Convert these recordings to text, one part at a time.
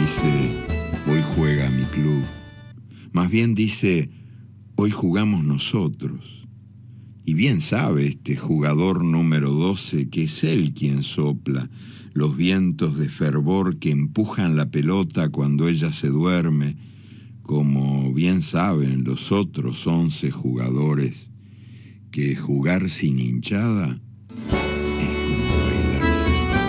dice, hoy juega mi club. Más bien dice, hoy jugamos nosotros. Y bien sabe este jugador número 12 que es él quien sopla los vientos de fervor que empujan la pelota cuando ella se duerme, como bien saben los otros 11 jugadores, que jugar sin hinchada es como bailar sin voz.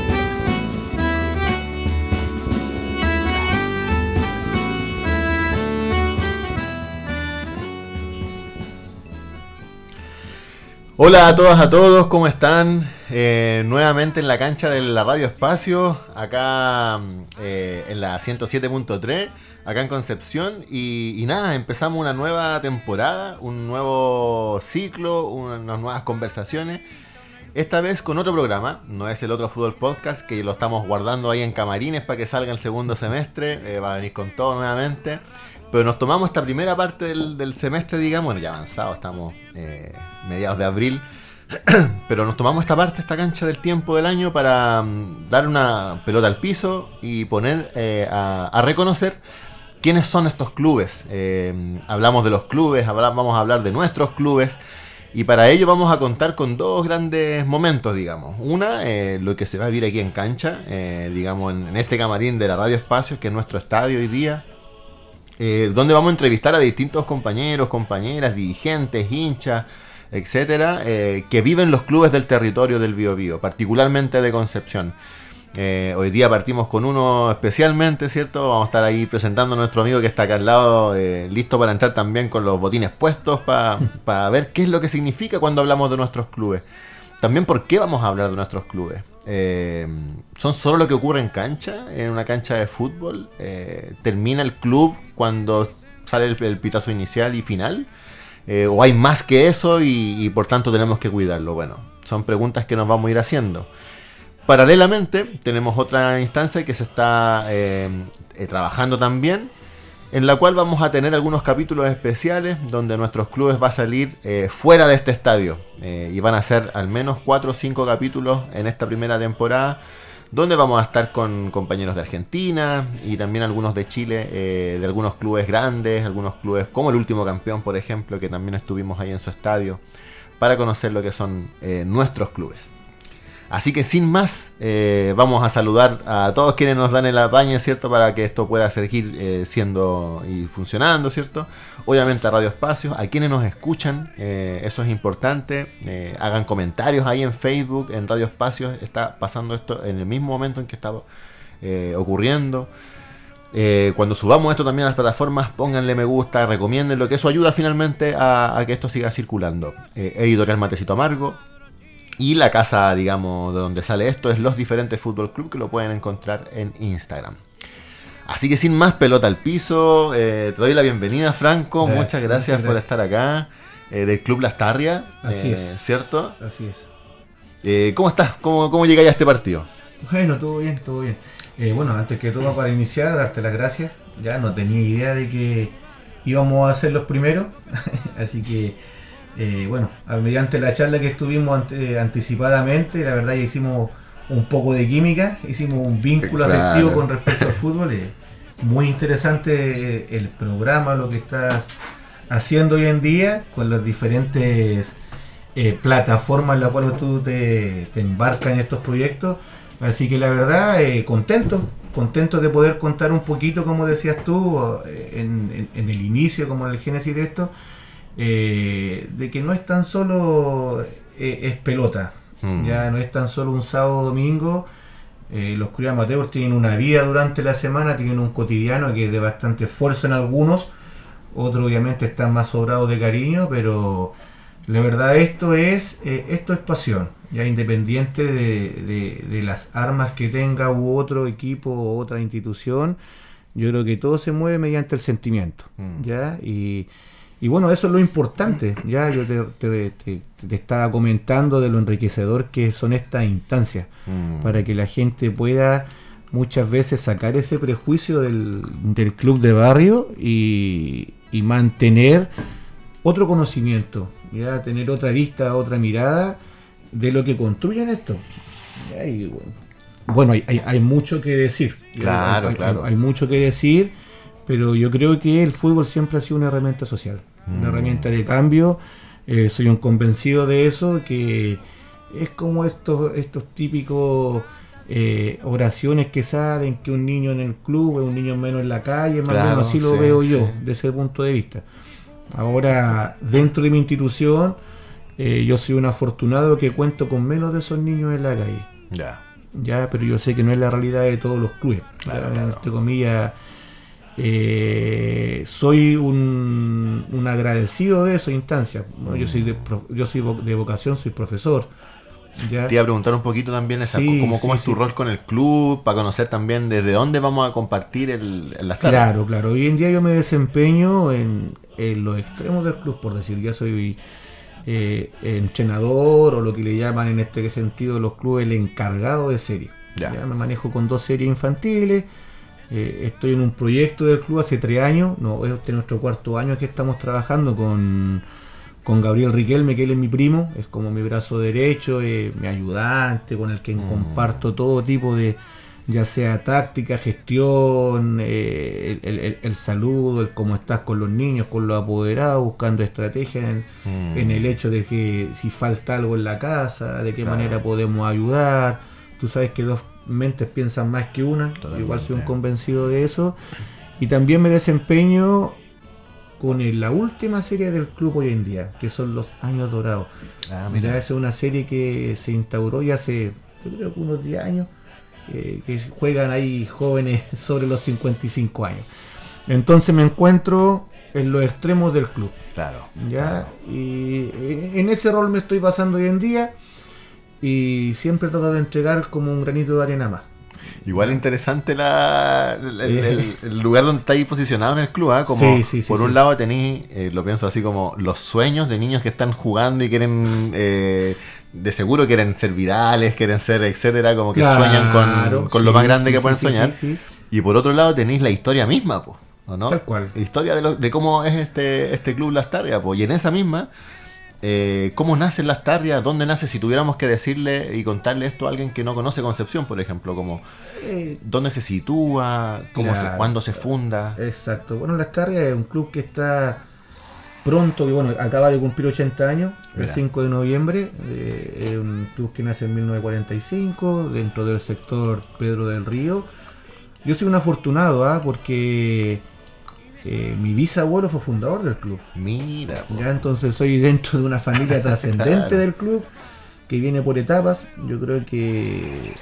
Hola a todas, a todos, ¿cómo están? Nuevamente en la cancha de la Radio Espacio, acá en la 107.3, acá en Concepción, y nada, empezamos una nueva temporada, un nuevo ciclo, unas nuevas conversaciones, esta vez con otro programa, no es el Otro Fútbol Podcast, que lo estamos guardando ahí en camarines para que salga el segundo semestre, va a venir con todo nuevamente, pero nos tomamos esta primera parte del semestre, digamos, bueno, ya avanzado, estamos mediados de abril, pero nos tomamos esta parte, esta cancha del tiempo del año para dar una pelota al piso y poner a reconocer quiénes son estos clubes. Hablamos de los clubes, vamos a hablar de nuestros clubes, y para ello vamos a contar con dos grandes momentos, digamos. Una, lo que se va a vivir aquí en cancha, digamos en este camarín de la Radio Espacios, que es nuestro estadio hoy día, donde vamos a entrevistar a distintos compañeros, compañeras, dirigentes, hinchas, etcétera, que viven los clubes del territorio del Biobío, particularmente de Concepción. Hoy día partimos con uno especialmente, ¿cierto? Vamos a estar ahí presentando a nuestro amigo que está acá al lado, listo para entrar también con los botines puestos para ver qué es lo que significa cuando hablamos de nuestros clubes. También por qué vamos a hablar de nuestros clubes. ¿Son solo lo que ocurre en cancha, en una cancha de fútbol? ¿Termina el club cuando sale el pitazo inicial y final? ¿O hay más que eso y por tanto tenemos que cuidarlo? Bueno, son preguntas que nos vamos a ir haciendo. Paralelamente, tenemos otra instancia que se está trabajando también, en la cual vamos a tener algunos capítulos especiales donde nuestros clubes va a salir fuera de este estadio. Y van a ser al menos 4 o 5 capítulos en esta primera temporada, donde vamos a estar con compañeros de Argentina y también algunos de Chile, de algunos clubes grandes, algunos clubes como el Último Campeón, por ejemplo, que también estuvimos ahí en su estadio, para conocer lo que son nuestros clubes. Así que sin más, vamos a saludar a todos quienes nos dan el apañe, ¿cierto? Para que esto pueda seguir siendo y funcionando, ¿cierto? Obviamente a Radio Espacios, a quienes nos escuchan, eso es importante. Hagan comentarios ahí en Facebook, en Radio Espacios. Está pasando esto en el mismo momento en que está ocurriendo. Cuando subamos esto también a las plataformas, pónganle me gusta, recomiéndenlo, que eso ayuda finalmente a que esto siga circulando. Editorial Matecito Amargo. Y la casa, digamos, de donde sale esto es Los Diferentes Fútbol Club, que lo pueden encontrar en Instagram. Así que sin más, pelota al piso. Te doy la bienvenida, Franco. Muchas gracias por estar acá. Del Club Lastarria. Así es. ¿Cierto? Así es. ¿Cómo estás? ¿Cómo llegáis a este partido? Bueno, todo bien, todo bien. Bueno, antes que todo, para iniciar, darte las gracias. Ya no tenía idea de que íbamos a ser los primeros. Así que... bueno, mediante la charla que estuvimos anticipadamente, la verdad ya hicimos un poco de química, hicimos un vínculo afectivo con respecto al fútbol. Muy interesante el programa, lo que estás haciendo hoy en día con las diferentes plataformas en las cuales tú te embarcas en estos proyectos. Así que la verdad, contento de poder contar un poquito, como decías tú, en el inicio, como en el génesis de esto. De que no es tan solo es pelota, ya no es tan solo un sábado o domingo. Los clubes amateurs tienen una vida durante la semana, tienen un cotidiano que es de bastante esfuerzo en algunos, otros obviamente están más sobrados de cariño, pero la verdad esto es pasión, ya independiente de las armas que tenga u otro equipo o otra institución. Yo creo que todo se mueve mediante el sentimiento, ya. Y bueno, eso es lo importante. Ya yo te estaba comentando de lo enriquecedor que son estas instancias, para que la gente pueda muchas veces sacar ese prejuicio del club de barrio y mantener otro conocimiento, ya tener otra vista, otra mirada de lo que construyen esto. Ya, y bueno, hay mucho que decir. Claro, claro. Hay mucho que decir, pero yo creo que el fútbol siempre ha sido una herramienta social, una herramienta de cambio. Soy un convencido de eso, que es como estos típicos oraciones que salen, que un niño en el club es un niño menos en la calle, más o menos así lo veo yo, de ese punto de vista. Ahora, dentro de mi institución, yo soy un afortunado que cuento con menos de esos niños en la calle. Ya, pero yo sé que no es la realidad de todos los clubes. Claro. Entre comillas, soy un agradecido de esa instancia. Bueno, yo soy de vocación, soy profesor. ¿Ya? Te iba a preguntar un poquito también cómo es tu rol con el club, para conocer también desde dónde vamos a compartir las tardes. Claro. Hoy en día yo me desempeño en los extremos del club, por decir. Ya soy entrenador, o lo que le llaman en este sentido los clubes, el encargado de series. Ya me manejo con 2 series infantiles. Estoy en un proyecto del club hace 3 años. Este es nuestro 4º año que estamos trabajando con Gabriel Riquelme, que él es mi primo, es como mi brazo derecho, mi ayudante, con el que comparto todo tipo de, ya sea táctica, gestión, el saludo, el cómo estás con los niños, con los apoderados, buscando estrategias en el hecho de que si falta algo en la casa, de qué manera podemos ayudar. Tú sabes que 2 mentes piensan más que una. Totalmente. Igual soy un convencido de eso. Y también me desempeño con la última serie del club hoy en día, que son Los Años Dorados. Mira, esa es una serie que se instauró ya hace, yo creo que unos 10 años, que juegan ahí jóvenes sobre los 55 años. Entonces me encuentro en los extremos del club. Claro. Y en ese rol me estoy basando hoy en día, y siempre trato de entregar como un granito de arena más. Igual interesante el lugar donde estáis posicionado en el club, ¿eh? Como por un lado tenéis, lo pienso así, como los sueños de niños que están jugando y quieren, de seguro quieren ser virales, quieren ser, etcétera, como que sueñan con lo más grande que pueden soñar. Y por otro lado tenéis la historia misma, pues, ¿o no? Tal cual. La historia de cómo es este club Las Tarrias, pues, y en esa misma, cómo nacen Las Tarrias, dónde nace, si tuviéramos que decirle y contarle esto a alguien que no conoce Concepción, por ejemplo, como dónde se sitúa, cuándo se funda. Exacto. Bueno, Las Tarrias es un club que está pronto, que bueno, acaba de cumplir 80 años, el 5 de noviembre. Es un club que nace en 1945 dentro del sector Pedro del Río. Yo soy un afortunado, porque mi bisabuelo fue fundador del club. Mira. Ya, entonces soy dentro de una familia trascendente del club, que viene por etapas. Yo creo que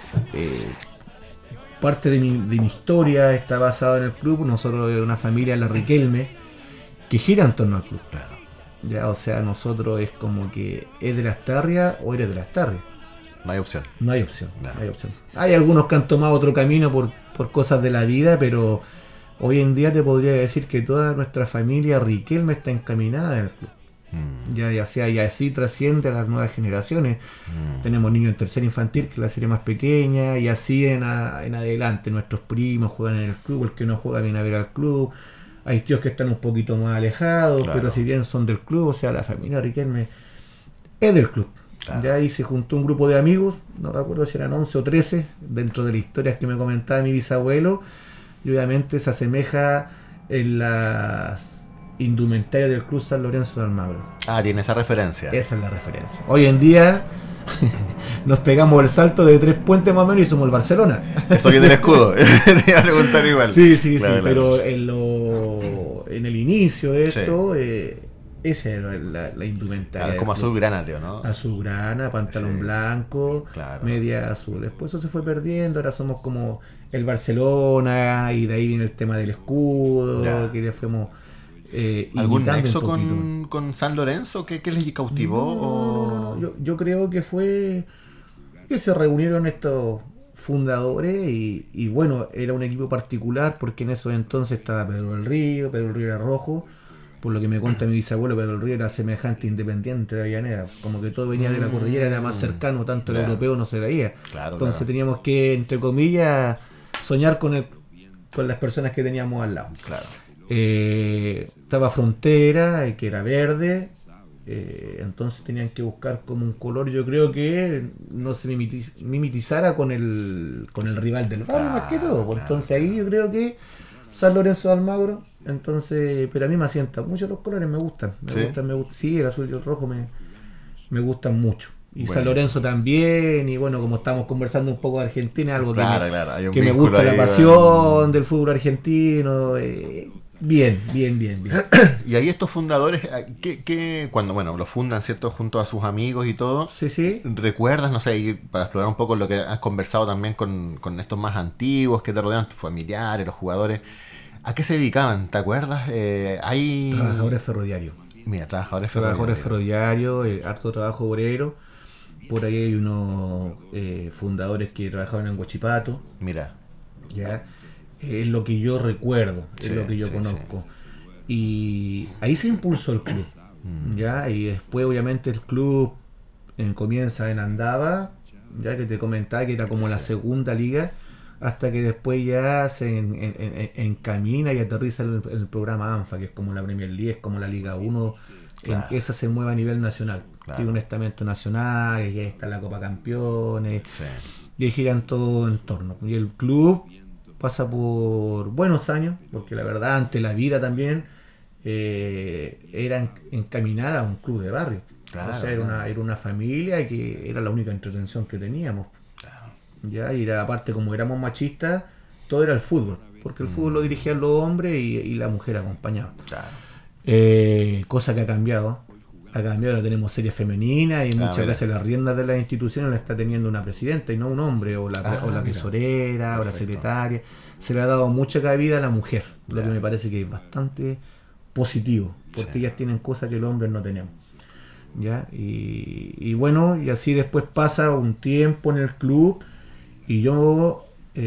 parte de mi historia está basada en el club. Nosotros de una familia, la Riquelme, que gira en torno al club. Claro. Ya, o sea, nosotros es como que es de Las Tarrias o eres de Las Tarrias. No hay opción. No hay opción. Hay algunos que han tomado otro camino por cosas de la vida, pero hoy en día te podría decir que toda nuestra familia Riquelme está encaminada en el club. Ya sea, y así trasciende a las nuevas generaciones. Tenemos niños en tercera infantil, que es la serie más pequeña, y así en adelante. Nuestros primos juegan en el club, el que no juega viene a ver al club. Hay tíos que están un poquito más alejados, pero si bien son del club, o sea, la familia Riquelme es del club. Ya ahí se juntó un grupo de amigos, no recuerdo si eran 11 o 13, dentro de las historias que me comentaba mi bisabuelo, y obviamente se asemeja en las indumentarias del Club San Lorenzo de Almagro. Tiene esa referencia. Esa es la referencia. Hoy en día nos pegamos el salto de 3 puentes más o menos y somos el Barcelona. Eso viene del escudo. Te iba a preguntar igual. Sí, claro. Pero en el inicio de esto, esa era la indumentaria. Claro, como azulgrana, tío, ¿no? Azulgrana, pantalón blanco, media azul. Después eso se fue perdiendo, ahora somos como el Barcelona, y de ahí viene el tema del escudo, que ya fuimos ¿algún nexo con San Lorenzo? ¿Qué les cautivó? No. Yo creo que fue que se reunieron estos fundadores y bueno, era un equipo particular porque en esos entonces estaba Pedro del Río era rojo. Por lo que me cuenta mi bisabuelo, Pedro del Río era semejante Independiente de Avellaneda, como que todo venía de la cordillera, era más cercano, tanto el europeo no se veía. Entonces teníamos que, entre comillas, soñar con las personas que teníamos al lado. Estaba Frontera, que era verde, entonces tenían que buscar como un color, yo creo que no se mimetizara con el rival del barrio, más que todo. Entonces ahí yo creo que San Lorenzo de Almagro, entonces, pero a mí me asientan mucho los colores, me gustan, sí, el azul y el rojo me gustan mucho. Y bueno, San Lorenzo también, y bueno, como estamos conversando un poco de Argentina, algo que me gusta la pasión del fútbol argentino, bien. Y ahí estos fundadores, cuando los fundan, ¿cierto? Junto a sus amigos y todo, sí. ¿Recuerdas, no sé, para explorar un poco lo que has conversado también con estos más antiguos que te rodean, tus familiares, los jugadores, ¿a qué se dedicaban? ¿Te acuerdas? Hay trabajadores ferroviarios. Mira, trabajadores ferroviarios, harto trabajo obrero. Por ahí hay unos fundadores que trabajaban en Huachipato. Mira. Ya. Es lo que yo recuerdo, es lo que yo conozco. Sí. Y ahí se impulsó el club. Ya. Y después obviamente el club comienza en Andaba, ya que te comentaba que era como la segunda liga, hasta que después ya se encamina y aterriza el programa ANFA, que es como la Premier League, es como la Liga 1. Claro. Esa se mueve a nivel nacional. Claro. Tiene un estamento nacional, y ahí está la Copa Campeones, y ahí giran todo en torno. Y el club pasa por buenos años, porque la verdad, ante la vida también, era encaminada a un club de barrio. Claro, o sea, era una familia que era la única entretención que teníamos. Claro. Ya, y era, aparte, como éramos machistas, todo era el fútbol, porque el fútbol lo dirigían los hombres y la mujer acompañaba. Claro. Cosa que ha cambiado, ahora tenemos series femeninas y muchas veces las riendas de las instituciones las está teniendo una presidenta y no un hombre, o la tesorera, perfecto, o la secretaria. Se le ha dado mucha cabida a la mujer, lo que me parece que es bastante positivo, porque ellas tienen cosas que los hombres no tenemos. ¿Ya? Y bueno, y así después pasa un tiempo en el club, y yo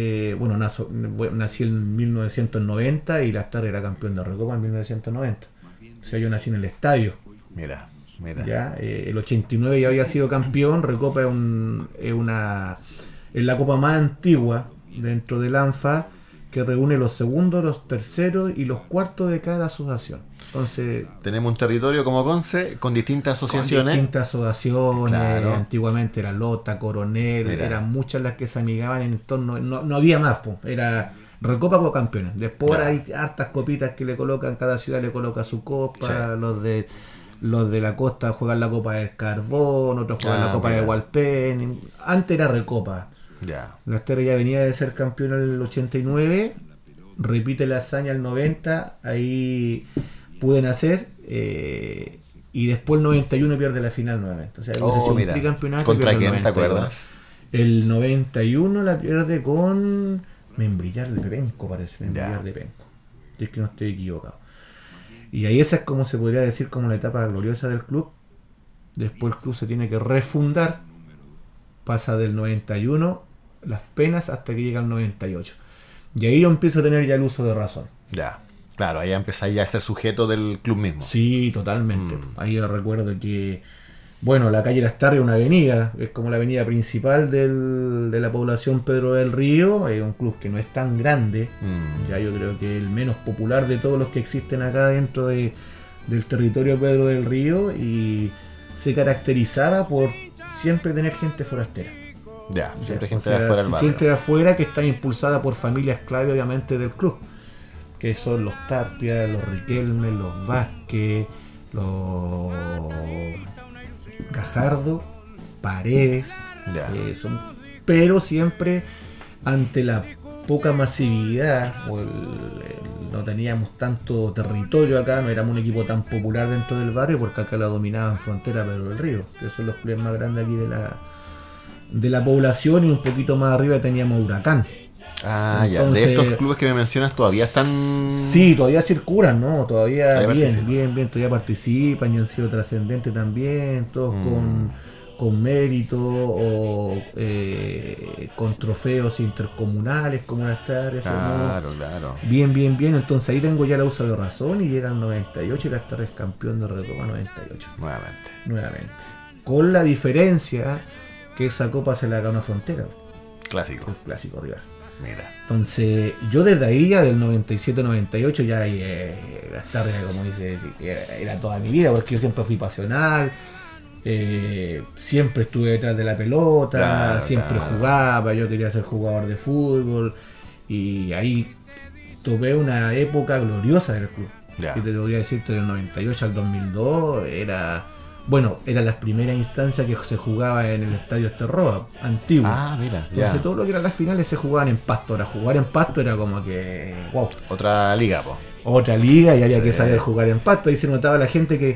nací en 1990 y Lastar era campeón de Recopa en 1990. O sea, yo nací en el estadio. Mira. Ya, el 89 ya había sido campeón. Recopa es la copa más antigua dentro del ANFA, que reúne los segundos, los terceros y los cuartos de cada asociación. Entonces, tenemos un territorio como Conce con distintas asociaciones. Claro. Antiguamente era Lota, Coronel, eran muchas las que se amigaban en torno. No había más, era Recopa con campeones. Después hay hartas copitas que le colocan, cada ciudad le coloca su copa. Los de la costa juegan la Copa del Carbón, otros juegan la Copa de Hualpén. Antes era Recopa. La Estrella ya venía de ser campeón en el 89, repite la hazaña el 90, ahí pude nacer, y después el 91 pierde la final nuevamente. O sea, un tricampeonato. ¿Contra quién te acuerdas? El 91 la pierde con Membrillar de Pepenco, parece. Membrillar de Pepenco. Si es que no estoy equivocado. Y ahí esa es, como se podría decir, como la etapa gloriosa del club. Después el club se tiene que refundar, pasa del 91 las penas hasta que llega al 98. Y ahí yo empiezo a tener ya el uso de razón. Ya, claro, ahí empezáis ya a ser sujeto del club mismo. Sí, totalmente. Ahí yo recuerdo que, la calle Lastarria es una avenida, es como la avenida principal de la población Pedro del Río, es un club que no es tan grande, ya yo creo que es el menos popular de todos los que existen acá dentro del territorio Pedro del Río, y se caracterizaba por siempre tener gente forastera. Siempre gente de afuera del barrio. Siempre de afuera, que está impulsada por familias clave, obviamente, del club, que son los Tapia, los Riquelme, los Vázquez, los Gajardo, Paredes, pero siempre ante la poca masividad, no teníamos tanto territorio acá, no éramos un equipo tan popular dentro del barrio, porque acá la dominaban Frontera, Pedro del Río, que son los clubes más grandes aquí de la población, y un poquito más arriba teníamos Huracán. Entonces, de estos clubes que me mencionas, ¿todavía están? Sí, todavía circulan, ¿no? Todavía bien, todavía participan y han sido trascendentes también, todos con mérito o con trofeos intercomunales como Lastar. Claro. Bien. Entonces ahí tengo ya la uso de razón, y llega el 98 y Lastar es campeón de Recopa 98. Nuevamente. Con la diferencia que esa copa se la ganó a Frontera. Clásico. El clásico rival. Mira. Entonces, yo desde ahí, ya del 97-98, ya las tardes, como dice, era toda mi vida, porque yo siempre fui pasional, siempre estuve detrás de la pelota, Claro, siempre claro. jugaba, yo quería ser jugador de fútbol, y ahí tuve una época gloriosa del club. Ya. Que te podría decirte, del 98 al 2002, era las primeras instancias que se jugaba en el estadio Esterroa, antiguo. Ah, mira, Entonces ya. todo lo que eran las finales se jugaban en pasto. Ahora jugar en pasto era como que, wow, Otra liga, po. otra liga y había Sí. que saber jugar en pasto. Ahí se notaba la gente que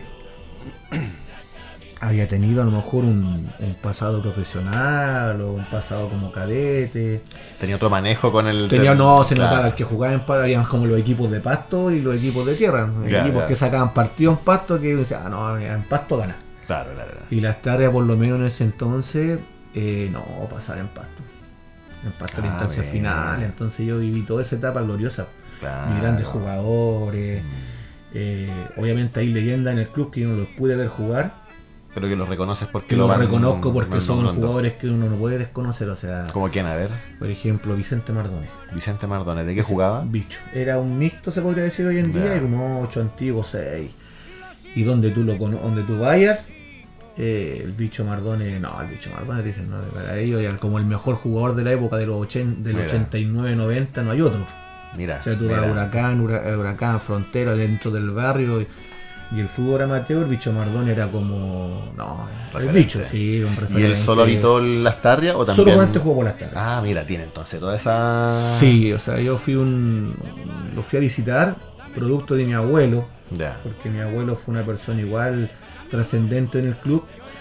había tenido a lo mejor un pasado profesional o un pasado como cadete. Tenía otro manejo con el... Se claro. notaba el que jugaba en pasto, había más como los equipos de pasto y los equipos de tierra. Ya, Equipos ya. que sacaban partido en pasto que decían, no, en pasto gana. Claro, claro, claro. Y las tareas, por lo menos en ese entonces, no pasaba en pasto. En pasto en Ah, instancias bien. finales. Entonces yo viví toda esa etapa gloriosa. Claro. Y grandes jugadores. Obviamente hay leyendas en el club que yo no los pude ver jugar. Pero que los reconoces porque Que los van- reconozco porque van son nombrando. jugadores que uno no puede desconocer. O sea, ¿Como quién? A ver. por ejemplo, Vicente Mardones. Vicente Mardones. ¿De qué jugaba? Bicho. Era un mixto, se podría decir hoy en día, Ya. y como 8 antiguos, 6. Y donde tú donde tú vayas, el bicho Mardones dicen, no, para ellos era como el mejor jugador de la época de los del Mira. 89-90, no hay otro. Mira. O sea, tú vas a Huracán, Frontera, dentro del barrio, y el fútbol amateur, el bicho Mardones era como, no, el Referente. bicho, sí, un referente. ¿Y él solo habitó Las Tarrias o también? Solamente jugó por las tardes. Ah, mira, tiene entonces toda esa... Sí, o sea, yo lo fui a visitar, producto de mi abuelo, Ya. porque mi abuelo fue una persona igual trascendente en el club,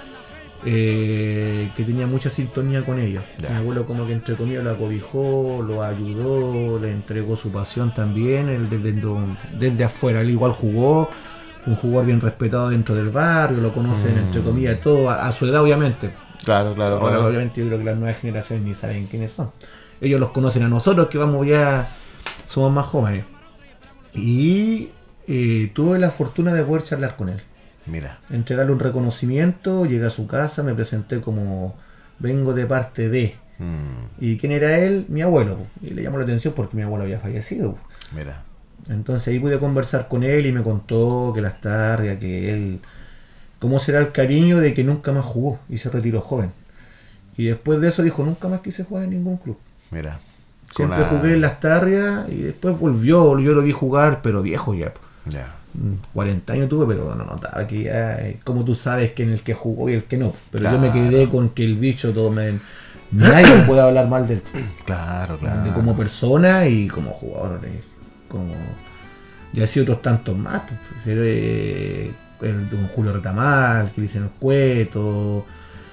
que tenía mucha sintonía con ellos. Ya. Mi abuelo como que entre comillas lo acobijó, lo ayudó, le entregó su pasión también, él desde afuera, él igual jugó, un jugador bien respetado dentro del barrio, lo conocen entre comillas todo, a su edad obviamente. Claro, claro, Ahora claro. obviamente yo creo que las nuevas generaciones ni saben quiénes son. Ellos los conocen a nosotros que somos más jóvenes. Y tuve la fortuna de poder charlar con él. Mira. Entregarle un reconocimiento, llegué a su casa, me presenté como vengo de parte de. ¿Y quién era él? Mi abuelo. Y le llamó la atención porque mi abuelo había fallecido. Mira. Entonces ahí pude conversar con él y me contó que las tardes, que él... ¿Cómo será el cariño de que nunca más jugó y se retiró joven? Y después de eso dijo, nunca más quise jugar en ningún club. Mira. Siempre jugué en las tardes y después volvió, yo lo vi jugar, pero viejo ya. Ya. 40 años tuve, pero no notaba que ya, como tú sabes, que en el que jugó y el que no. Pero yo me Claro. quedé con que el bicho, nadie puede hablar mal de él. Claro, De claro. como persona y como jugador. Como, y así otros tantos más. Pues, el don Julio Retamal, que le dicen el Cueto,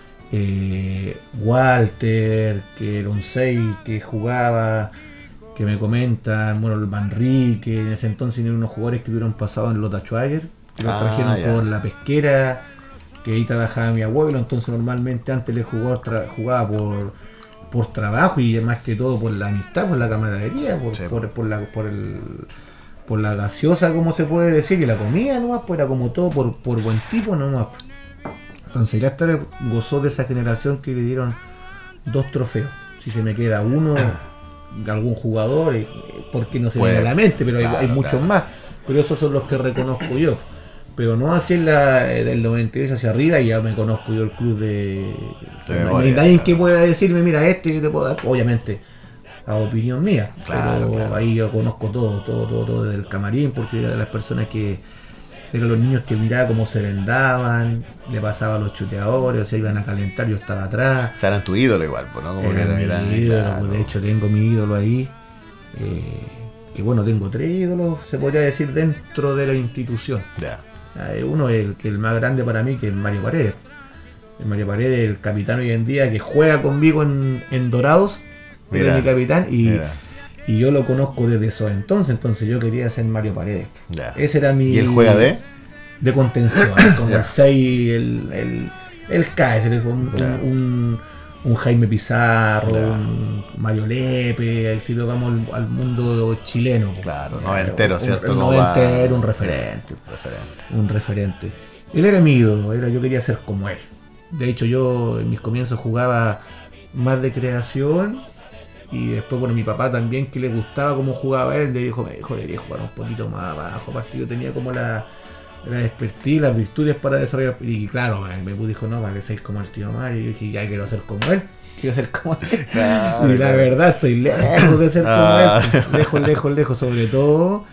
Walter, que era un 6 que jugaba, que me comentan, bueno, el Manrique, en ese entonces eran unos jugadores que hubieran pasado en Lota Schwager, que los trajeron ya. por la pesquera, que ahí trabajaba mi abuelo, entonces normalmente antes el jugador jugaba por trabajo y más que todo por la amistad, por la camaradería, Sí, por la gaseosa, como se puede decir, y la comida nomás, pues era como todo por buen tipo nomás. Entonces ya gozó de esa generación que le dieron 2 trofeos. Si se me queda uno, algún jugador, porque no se me viene a la mente, pero hay muchos claro. más. Pero esos son los que reconozco yo. Pero no así del 92 hacia arriba, y ya me conozco yo el club de no hay nadie que pueda decirme, mira, yo te puedo dar, obviamente, a opinión mía. Claro, pero claro. ahí yo conozco todo desde el camarín, porque era de las personas que eran los niños que miraba cómo se vendaban, le pasaba a los chuteadores, o sea, iban a calentar, yo estaba atrás. O sea, eran tu ídolo igual, pues, ¿no? Como Era que mi eran, ídolo, claro. de hecho tengo mi ídolo ahí. Que bueno, tengo 3 ídolos, se podría decir, dentro de la institución. Ya. Uno es el más grande para mí, que es Mario Paredes. Mario Paredes, el capitán hoy en día, que juega conmigo en Dorados, Mira, era mi capitán, mira. y yo lo conozco desde eso entonces yo quería ser Mario Paredes. Ya. Ese era mi... ¿Y él juega de? De contención, como Ya. el 6, el cae, Ya. un Jaime Pizarro, Ya. un Mario Lepe, si lo vamos al mundo chileno. Claro, noventero, ¿cierto? Un Como noventero, va- un referente. Referente. Un referente. Él era mi ídolo, yo quería ser como él. De hecho, yo en mis comienzos jugaba más de creación Y después, bueno, mi papá también, que le gustaba cómo jugaba él, le dijo, debería jugar un poquito más abajo. Aparte yo tenía como la expertise, las virtudes para desarrollar. Y claro, me dijo, no, para que seáis como el tío Mario. Y yo dije, ya quiero ser como él. Quiero ser como él. Claro, y la verdad, estoy lejos de ser como él. Lejos. Sobre todo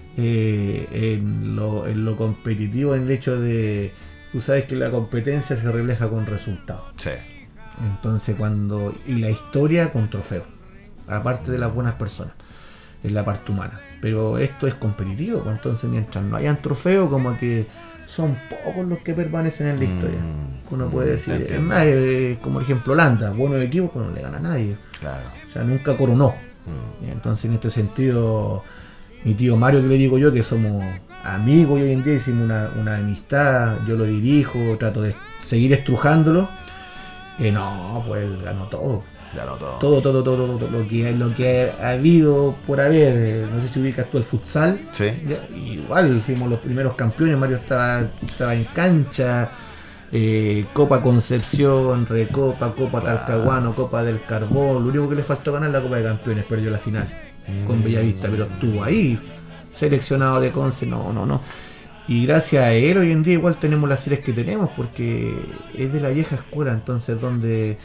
en lo competitivo, en el hecho de... Tú sabes que la competencia se refleja con resultados. Sí. Entonces y la historia con trofeos, aparte de las buenas personas, es la parte humana. Pero esto es competitivo, pues, entonces mientras no hayan trofeos, como que son pocos los que permanecen en la historia. Uno puede decir, es más, como por ejemplo Holanda, buenos equipos, pues no le gana a nadie. Claro. O sea, nunca coronó. Entonces en este sentido, mi tío Mario, que le digo yo, que somos amigos y hoy en día hicimos una amistad, yo lo dirijo, trato de seguir estrujándolo. No, pues él ganó todo. Ganó todo. Todo. Lo que ha habido por haber. No sé si ubicas tú el futsal. Sí. Ya, igual fuimos los primeros campeones. Mario estaba en cancha. Copa Concepción, Recopa, Copa Talcahuano, Copa del Carbón. Lo único que le faltó ganar la Copa de Campeones. Perdió la final con Bellavista. Pero estuvo ahí. Seleccionado de Conce. No. Y gracias a él hoy en día igual tenemos las series que tenemos, porque es de la vieja escuela, entonces donde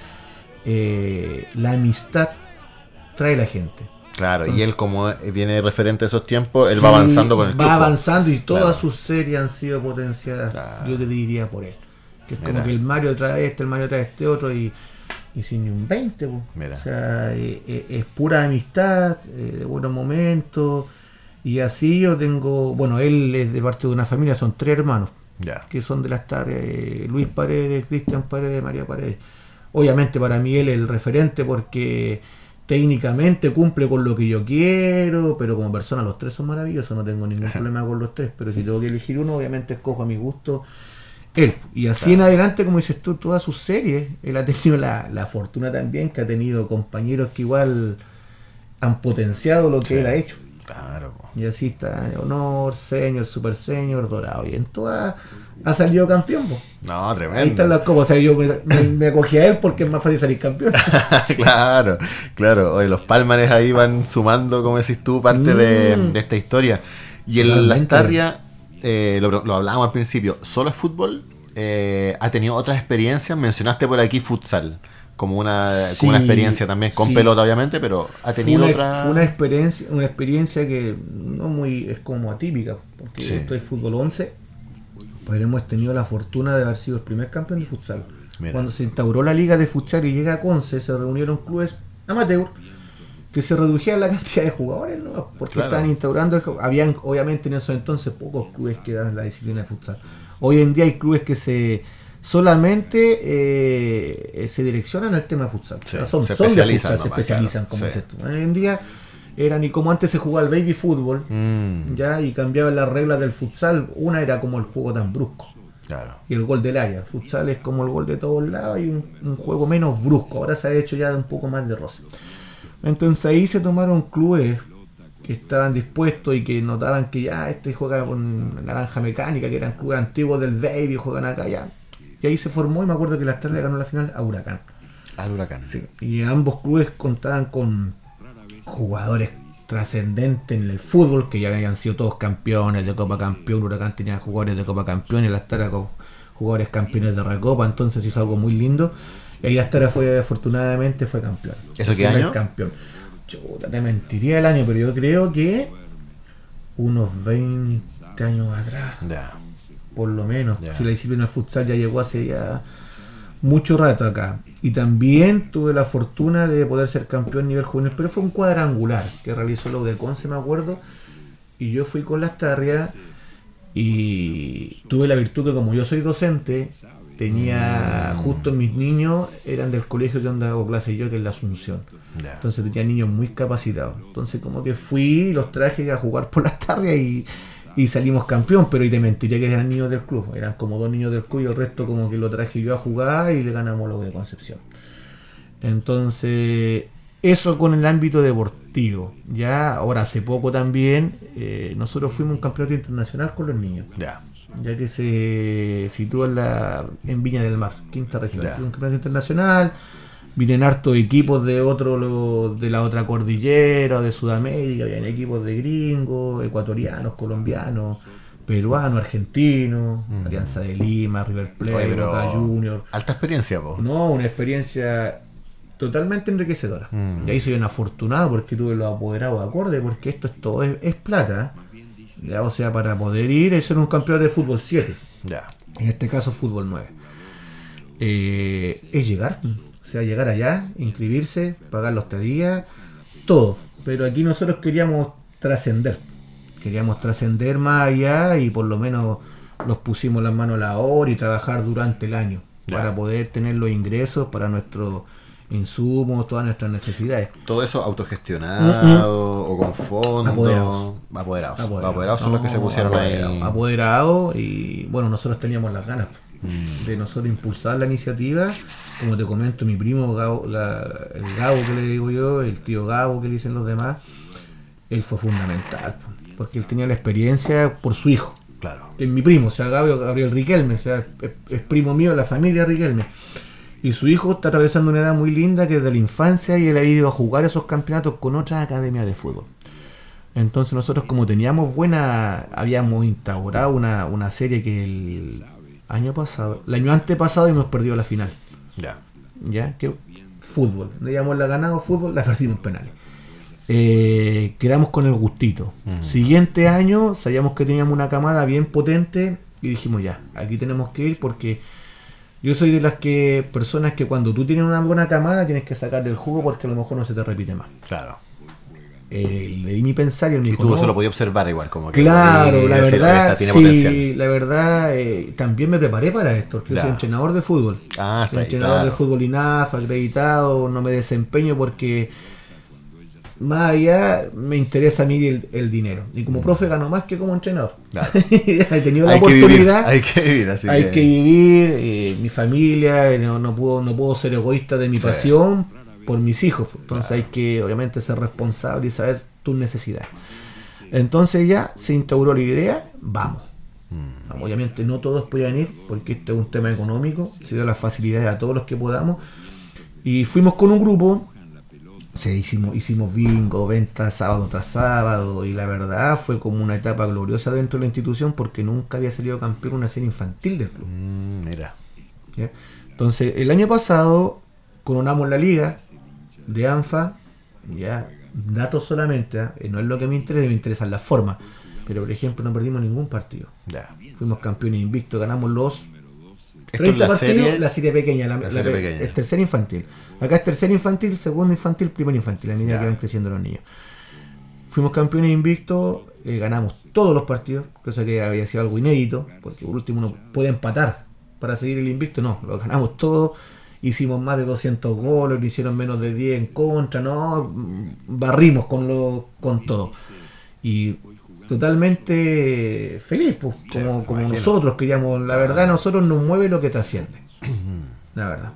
la amistad trae la gente. Claro, entonces, y él como viene referente de esos tiempos, él va avanzando con el club. Va avanzando y todas sus series han sido potenciadas, yo te diría, por él. Que es como que el Mario trae el Mario trae este otro y sin ni un 20. O sea, es pura amistad, de buenos momentos. Y así yo tengo, bueno, él es de parte de una familia, son 3 hermanos, que son de las tareas, Luis Paredes, Cristian Paredes, María Paredes. Obviamente para mí él es el referente porque técnicamente cumple con lo que yo quiero, pero como persona los 3 son maravillosos, no tengo ningún problema con los 3, pero si tengo que elegir uno, obviamente escojo a mi gusto él. Y así en adelante, como dices tú, todas sus series, él ha tenido la fortuna también que ha tenido compañeros que igual han potenciado lo que él ha hecho. Claro. Y así está Honor, Senior, Super Senior, Dorado. Y en todas ha salido campeón. Po. No, tremendo. Ahí están las copas. O sea, yo me acogí a él porque es más fácil salir campeón. Claro. Oye, los palmares ahí van sumando, como decís tú, parte de esta historia. Y en Lastarria, lo hablábamos al principio, ¿solo es fútbol? ¿Ha tenido otras experiencias? Mencionaste por aquí futsal. Como una experiencia también, con pelota obviamente, pero ha tenido otra... Fue una experiencia que no muy es como atípica, porque esto es fútbol 11, pues hemos tenido la fortuna de haber sido el primer campeón de futsal. Mira. Cuando se instauró la liga de futsal y llega a Conce, se reunieron clubes amateur que se redujeran la cantidad de jugadores, ¿no? Porque estaban instaurando, habían obviamente en esos entonces pocos clubes que dan la disciplina de futsal. Hoy en día hay clubes que solamente se direccionan al tema de futsal. Sí, o sea, son se de futsal, se especializan, como dices tú. Hoy en día eran, y como antes se jugaba el baby fútbol, ya, y cambiaban las reglas del futsal, una era como el juego tan brusco. Claro. Y el gol del área. El futsal es como el gol de todos lados y un juego menos brusco. Ahora se ha hecho ya un poco más de roce. Entonces ahí se tomaron clubes que estaban dispuestos y que notaban que ya este juega con naranja mecánica, que eran clubes antiguos del baby, juegan acá ya. Y ahí se formó, y me acuerdo que la Lastarria ganó la final a Huracán. Al Huracán. Sí. Y ambos clubes contaban con jugadores trascendentes en el fútbol, que ya habían sido todos campeones de Copa Campeón. Huracán tenía jugadores de Copa Campeón y la Lastarria con jugadores campeones de Recopa. Entonces hizo algo muy lindo. Y ahí la Lastarria afortunadamente fue campeón. ¿Eso qué año? Campeón. Chuta, te mentiría el año, pero yo creo que unos 20 años atrás. Ya. Por lo menos, si la disciplina del futsal ya llegó hace ya mucho rato acá. Y también tuve la fortuna de poder ser campeón a nivel juvenil, pero fue un cuadrangular que realizó lo de Conce, me acuerdo, y yo fui con Lastarria y tuve la virtud que, como yo soy docente, tenía justo mis niños eran del colegio que hago clase yo, que es la Asunción. Entonces tenía niños muy capacitados. Entonces como que fui, los traje a jugar por Lastarria y salimos campeón, pero y te mentiría que eran niños del club, eran como 2 niños del club y el resto como que lo traje yo a jugar y le ganamos lo de Concepción. Entonces eso con el ámbito deportivo. Ya ahora hace poco también nosotros fuimos un campeonato internacional con los niños, ya que se sitúa en Viña del Mar, quinta región. Un campeonato internacional vienen hartos equipos de la otra cordillera, de Sudamérica, vienen equipos de gringos, ecuatorianos, colombianos, peruanos, argentinos, Alianza de Lima, River Plate, Boca Juniors. Alta experiencia, po. No, una experiencia totalmente enriquecedora. Y ahí soy un afortunado porque tuve los apoderados acorde, porque esto es todo es plata. Ya, o sea, para poder ir y ser un campeón de fútbol 7. Ya. En este caso fútbol 9. Es llegar. O sea, llegar allá, inscribirse, pagar los 3 días, todo. Pero aquí nosotros queríamos trascender. Queríamos trascender más allá y por lo menos los pusimos las manos a la obra y trabajar durante el año. Ya. Para poder tener los ingresos para nuestros insumos, todas nuestras necesidades. Todo eso autogestionado o con fondos. Apoderados son los que se pusieron ahí. Apoderados y bueno, nosotros teníamos las ganas de nosotros impulsar la iniciativa. Como te comento, mi primo Gabo, el Gabo que le digo yo, el tío Gabo que le dicen los demás, él fue fundamental, porque él tenía la experiencia por su hijo. Claro. Que es mi primo, o sea, Gabriel Riquelme, o sea, es primo mío de la familia Riquelme. Y su hijo está atravesando una edad muy linda que desde la infancia y él ha ido a jugar esos campeonatos con otras academias de fútbol. Entonces nosotros como teníamos habíamos instaurado una serie que el año antepasado hemos perdido la final. Ya, que fútbol. Digamos, la ganado fútbol, la perdimos en penales. Quedamos con el gustito. Siguiente año sabíamos que teníamos una camada bien potente y dijimos ya, aquí tenemos que ir porque yo soy de las personas que cuando tú tienes una buena camada tienes que sacarle el jugo porque a lo mejor no se te repite más. Claro. Le di mi pensar y él me dijo, tú eso lo podías observar igual, como que claro, la verdad, tiene potencial. La verdad, también me preparé para esto, porque yo soy entrenador de fútbol. Soy entrenador de fútbol INAF, acreditado, no me desempeño porque más allá me interesa a mí el dinero. Y como profe gano más que como entrenador. Claro. He tenido la oportunidad. Hay que vivir, así hay que vivir, mi familia, no puedo ser egoísta de mi pasión por mis hijos. Entonces hay que obviamente ser responsable y saber tus necesidades. Entonces ya se instauró la idea, vamos. Obviamente no todos podían ir porque este es un tema económico, se dio las facilidades a todos los que podamos. Y fuimos con un grupo. Hicimos bingo, ventas sábado tras sábado y la verdad fue como una etapa gloriosa dentro de la institución porque nunca había salido campeón una serie infantil del club. Mira. ¿Ya? Entonces el año pasado coronamos la liga de ANFA, ya datos solamente, no es lo que me interesan las formas, pero por ejemplo no perdimos ningún partido. Ya. Fuimos campeones invictos, ganamos los 30 partidos, la serie pequeña, es tercera infantil. Acá es tercera infantil, segunda infantil, primera infantil, a medida que van creciendo los niños. Fuimos campeones invictos, ganamos todos los partidos, cosa que había sido algo inédito, porque por último uno puede empatar para seguir el invicto, no, lo ganamos todos. Hicimos más de 200 goles, le hicieron menos de 10 en contra, no, barrimos con todo. Y totalmente feliz, pues, como nosotros queríamos. La verdad, a nosotros nos mueve lo que trasciende. La verdad.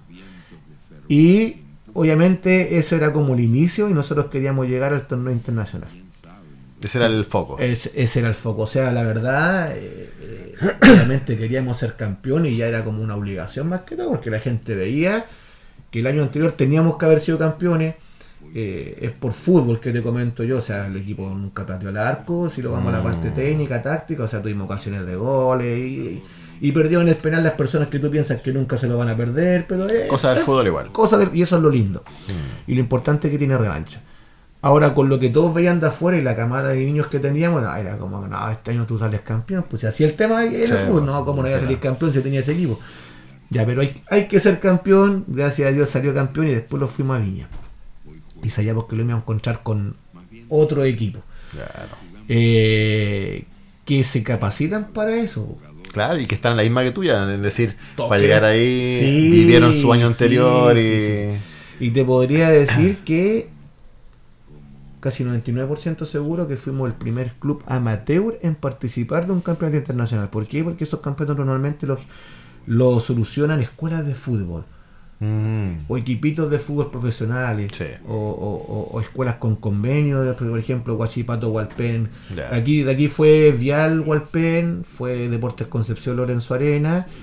Y obviamente eso era como el inicio y nosotros queríamos llegar al torneo internacional. Ese era el foco. Ese era el foco. O sea, la verdad, obviamente queríamos ser campeones y ya era como una obligación más que todo, porque la gente veía que el año anterior teníamos que haber sido campeones. Es por fútbol que te comento yo, o sea, el equipo nunca pateó al arco, si lo vamos a la parte técnica, táctica, o sea, tuvimos ocasiones de goles y perdió en el penal las personas que tú piensas que nunca se lo van a perder, pero cosa del fútbol igual. Y eso es lo lindo. Y lo importante es que tiene revancha. Ahora, con lo que todos veían de afuera y la camada de niños que teníamos, era como, no, este año tú sales campeón. Pues si así el tema en el fútbol, no, como no iba a salir campeón si tenía ese equipo. Ya, pero hay que ser campeón, gracias a Dios salió campeón y después lo fuimos a Viña. Y sabíamos que lo íbamos a encontrar con otro equipo. Claro. Que se capacitan para eso. Claro, y que están en la misma que tuya, es decir, para llegar ahí, vivieron su año anterior y te podría decir que casi 99% seguro que fuimos el primer club amateur en participar de un campeonato internacional. ¿Por qué? Porque esos campeonatos normalmente los solucionan escuelas de fútbol. O equipitos de fútbol profesionales, o escuelas con convenio, por ejemplo Huachipato Hualpén. De aquí fue Vial Hualpén, fue Deportes Concepción Lorenzo Arena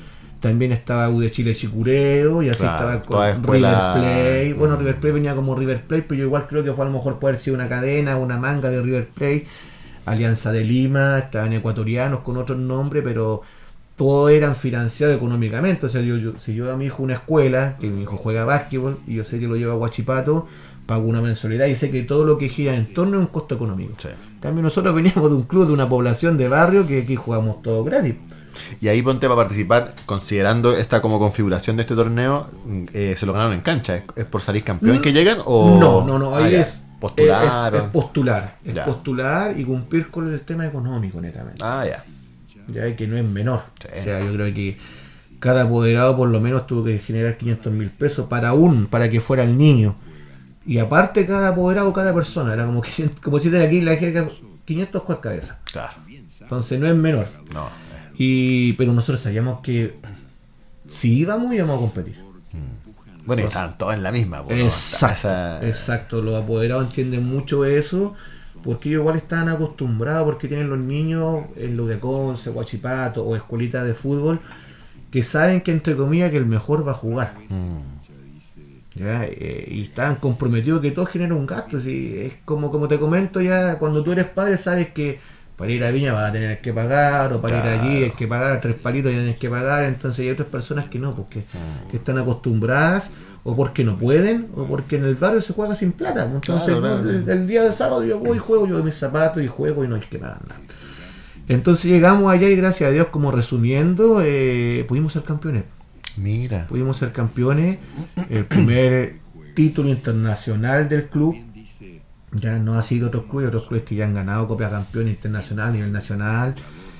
También estaba U de Chile Chicureo, y así Claro, estaba toda con escuela- River Plate. Bueno, River Plate venía como River Plate, pero yo igual creo que fue a lo mejor puede haber sido una cadena, una manga de River Plate. Alianza de Lima, estaban ecuatorianos con otros nombres, pero todos eran financiados económicamente. O sea, si yo a mi hijo una escuela, que mi hijo juega básquetbol, y yo sé que lo llevo a Huachipato, pago una mensualidad y sé que todo lo que gira en torno es un costo económico. Sí. En cambio, nosotros veníamos de un club, de una población de barrio, que aquí jugamos todo gratis. Y ahí ponte para participar, considerando esta como configuración de este torneo, se lo ganaron en cancha. ¿Es por salir campeón que llegan? O... No, ahí ya, es postularon. es postular. Es Ya. postular y cumplir con el tema económico, netamente. Ah, ya. Ya que no es menor. Sí. O sea, yo creo que cada apoderado por lo menos tuvo que generar 500.000 pesos para que fuera el niño. Y aparte cada apoderado, cada persona, era como si de aquí la jerga 500 por cabeza. Claro. Entonces no es menor. No. Pero nosotros sabíamos que si íbamos a competir. Bueno, y estaban todos en la misma. pues, ¿no? Exacto, exacto. Los apoderados entienden mucho eso, porque ellos igual están acostumbrados, porque tienen los niños en lo de Conce, Huachipato o escuelitas de fútbol, que saben que entre comillas que el mejor va a jugar. ¿Ya? Y están comprometidos que todo genera un gasto. ¿Sí? Es como te comento, ya cuando tú eres padre sabes que para ir a Viña vas a tener que pagar, o para ir allí hay que pagar, 3 palitos y tienes que pagar. Entonces hay otras personas que no, porque que están acostumbradas, o porque no pueden, o porque en el barrio se juega sin plata. Entonces Claro. el día de sábado yo voy, juego yo de mis zapatos y juego y no hay que pagar nada. Entonces llegamos allá y gracias a Dios, como resumiendo, pudimos ser campeones. Mira. Pudimos ser campeones, el primer título internacional del club. Ya no ha sido otros clubes que ya han ganado Copa Campeón internacional a nivel nacional,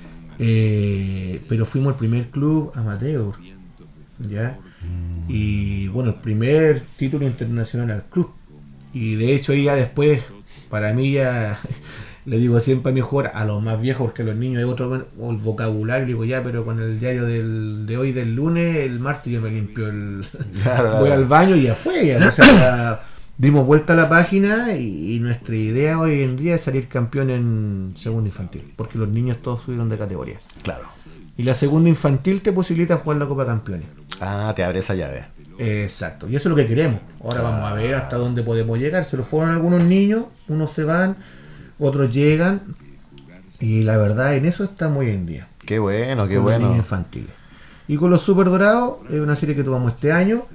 pero fuimos el primer club amateur, ya, y bueno, el primer título internacional al club. Y de hecho ya después, para mí ya le digo siempre a mi jugador, a los más viejos, porque los niños hay otro el vocabulario, digo ya, pero con el diario de hoy del lunes, el martes yo me limpio voy al baño y ya fue, ya, o sea, dimos vuelta a la página y nuestra idea hoy en día es salir campeón en segunda infantil, porque los niños todos subieron de categoría. Claro. Y la segunda infantil te posibilita jugar la Copa Campeones. Ah, te abre esa llave. Exacto, y eso es lo que queremos. Ahora vamos a ver hasta dónde podemos llegar. Se lo fueron algunos niños, unos se van, otros llegan, y la verdad en eso estamos hoy en día. Qué bueno, qué Con los bueno. niños infantiles. Y con los Super Dorados, es una serie que tomamos este año,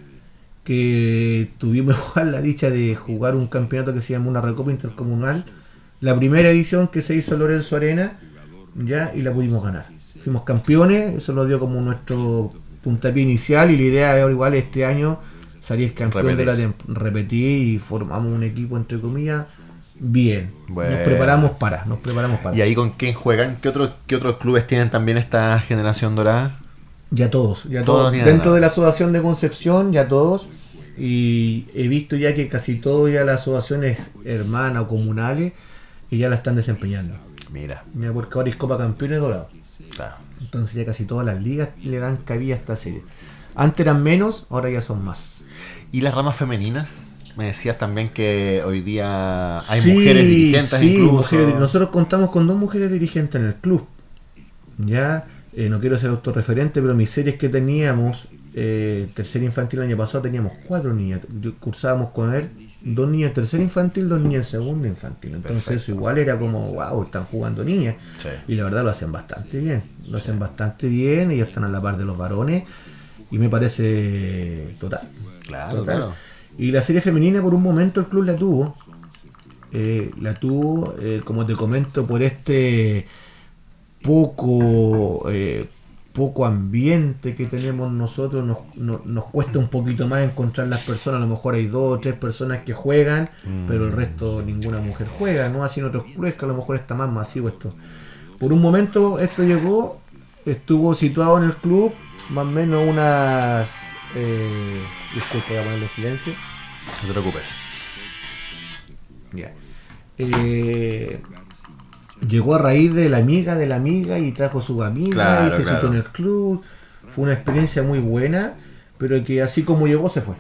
que tuvimos igual la dicha de jugar un campeonato que se llama una Recopa Intercomunal, la primera edición que se hizo en Lorenzo Arena, ya, y la pudimos ganar. Fuimos campeones, eso nos dio como nuestro puntapié inicial, y la idea es igual este año salir campeón repetir, y formamos un equipo entre comillas bien. Bueno. Nos preparamos para. ¿Y ahí con quién juegan? ¿Qué otros clubes tienen también esta generación dorada? Ya todos. Todos tienen Dentro nada. de la asociación de Concepción, ya todos. Y he visto ya que casi todas ya las asociaciones hermanas o comunales y ya la están desempeñando. Mira, Ya, porque ahora es Copa Campeones Dorado. claro. Entonces ya casi todas las ligas le dan cabida a esta serie. Antes eran menos, ahora ya son más. ¿Y las ramas femeninas? Me decías también que hoy día hay Sí, mujeres dirigentes sí, incluso. nosotros contamos con 2 mujeres dirigentes en el club. Ya, no quiero ser autorreferente, pero mis series que teníamos, tercera infantil el año pasado teníamos 4 niñas. Cursábamos con él 2 niñas en tercera infantil, 2 niñas en segunda infantil. Entonces Perfecto. eso igual era como, wow, están jugando niñas. Sí. Y la verdad lo hacen bastante bien. Ellas están a la par de los varones. Y me parece total. Claro, Total. claro. Y la serie femenina por un momento el club la tuvo. Como te comento, por este poco ambiente que tenemos nosotros, nos cuesta un poquito más encontrar las personas. A lo mejor hay 2 o 3 personas que juegan, pero el resto ninguna mujer juega, no así en otros clubes que a lo mejor está más masivo esto. Por un momento esto estuvo situado en el club más o menos unas disculpa, voy a ponerle silencio. No te preocupes. Ya. Llegó a raíz de la amiga y trajo su amiga, Claro, y se claro. situó en el club. Fue una experiencia muy buena, pero que así como llegó se fue.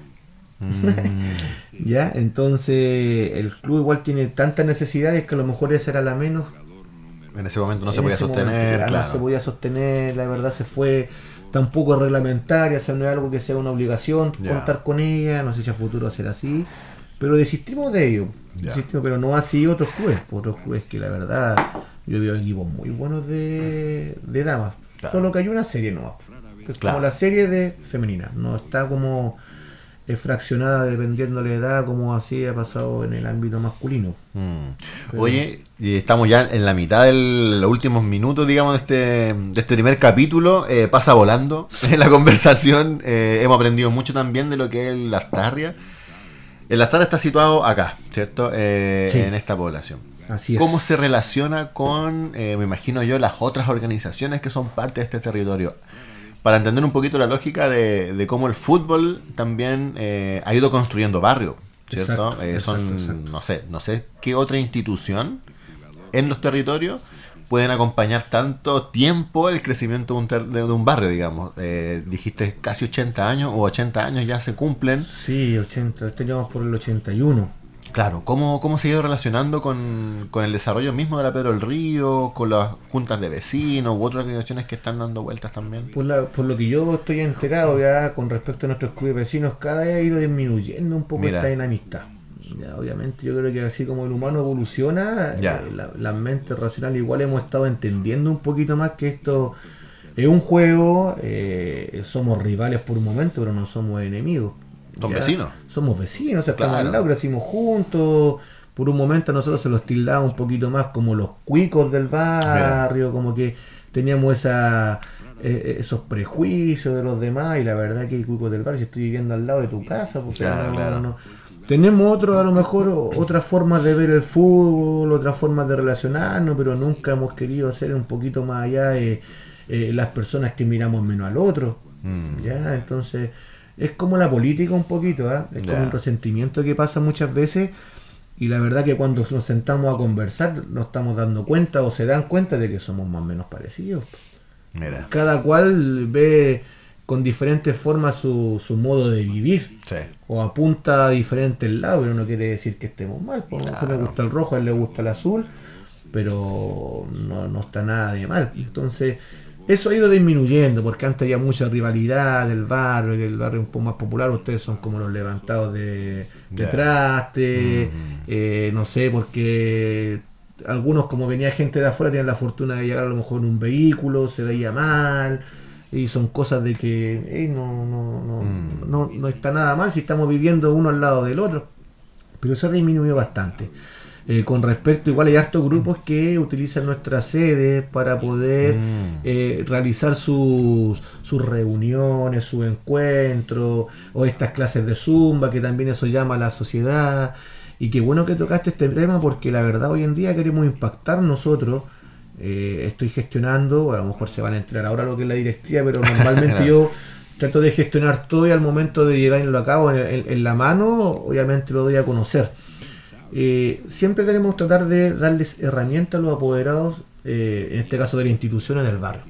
Ya, entonces el club igual tiene tantas necesidades que a lo mejor esa era la menos. En ese momento no se En podía ese sostener, momento, claro. no se podía sostener, la verdad se fue. tampoco es reglamentaria, o sea, no es algo que sea una obligación contar con ella, no sé si a futuro será así, pero desistimos de ello, pero no así otros clubes que la verdad yo veo equipos muy buenos de damas, solo que hay una serie nueva, que es como la serie de femenina, no está como fraccionada dependiendo de la edad como así ha pasado en el ámbito masculino. Oye, estamos ya en la mitad de los últimos minutos, digamos, de este primer capítulo. Pasa volando en la conversación. Hemos aprendido mucho también de lo que es el Lastarria. El Lastarria está situado acá, ¿cierto? En esta población. Así es. ¿Cómo se relaciona con, me imagino yo, las otras organizaciones que son parte de este territorio? Para entender un poquito la lógica de cómo el fútbol también ha ido construyendo barrio, ¿cierto? Exacto. No sé qué otra institución en los territorios pueden acompañar tanto tiempo el crecimiento de un barrio, digamos. Dijiste casi 80 años o 80 años ya se cumplen. Sí, 80, teníamos por el 81. Claro, ¿cómo se ha ido relacionando con el desarrollo mismo de la Pedro del Río, con las juntas de vecinos u otras organizaciones que están dando vueltas también? Por lo que yo estoy enterado ya con respecto a nuestros clubes vecinos, cada vez ha ido disminuyendo un poco esta dinamista. Ya, obviamente yo creo que así como el humano evoluciona, la mente racional igual hemos estado entendiendo un poquito más que esto es un juego, somos rivales por un momento, pero no somos enemigos. ¿Son vecinos? Somos vecinos, o sea, estamos al lado, crecimos juntos. Por un momento a nosotros se los tildaba un poquito más como los cuicos del barrio, como que teníamos esos prejuicios de los demás, y la verdad que el cuico del barrio, si estoy viviendo al lado de tu casa, pues no. Tenemos a lo mejor otras formas de ver el fútbol, otras formas de relacionarnos, pero nunca hemos querido ser un poquito más allá de las personas que miramos menos al otro. Ya, entonces es como la política un poquito, es como un resentimiento que pasa muchas veces, y la verdad que cuando nos sentamos a conversar nos estamos dando cuenta o se dan cuenta de que somos más o menos parecidos. Mira. Cada cual ve con diferentes formas su modo de vivir, o apunta a diferentes lados, pero no quiere decir que estemos mal. A uno le gusta el rojo, a él le gusta el azul, pero no está nada de mal. Entonces eso ha ido disminuyendo, porque antes había mucha rivalidad del barrio, que el barrio es un poco más popular, ustedes son como los levantados de traste, no sé, porque algunos, como venía gente de afuera, tenían la fortuna de llegar a lo mejor en un vehículo, se veía mal, y son cosas de que no está nada mal si estamos viviendo uno al lado del otro, pero eso ha disminuido bastante. Con respecto, igual hay hartos grupos que utilizan nuestra sede para poder realizar sus reuniones, sus encuentros, o estas clases de zumba, que también eso llama a la sociedad. Y qué bueno que tocaste este tema, porque la verdad hoy en día queremos impactar nosotros. Estoy gestionando, a lo mejor se van a enterar ahora lo que es la directiva, pero normalmente yo trato de gestionar todo, y al momento de llevarlo a cabo en la mano, obviamente lo doy a conocer. Siempre tenemos que tratar de darles herramientas a los apoderados, en este caso de las instituciones del barrio.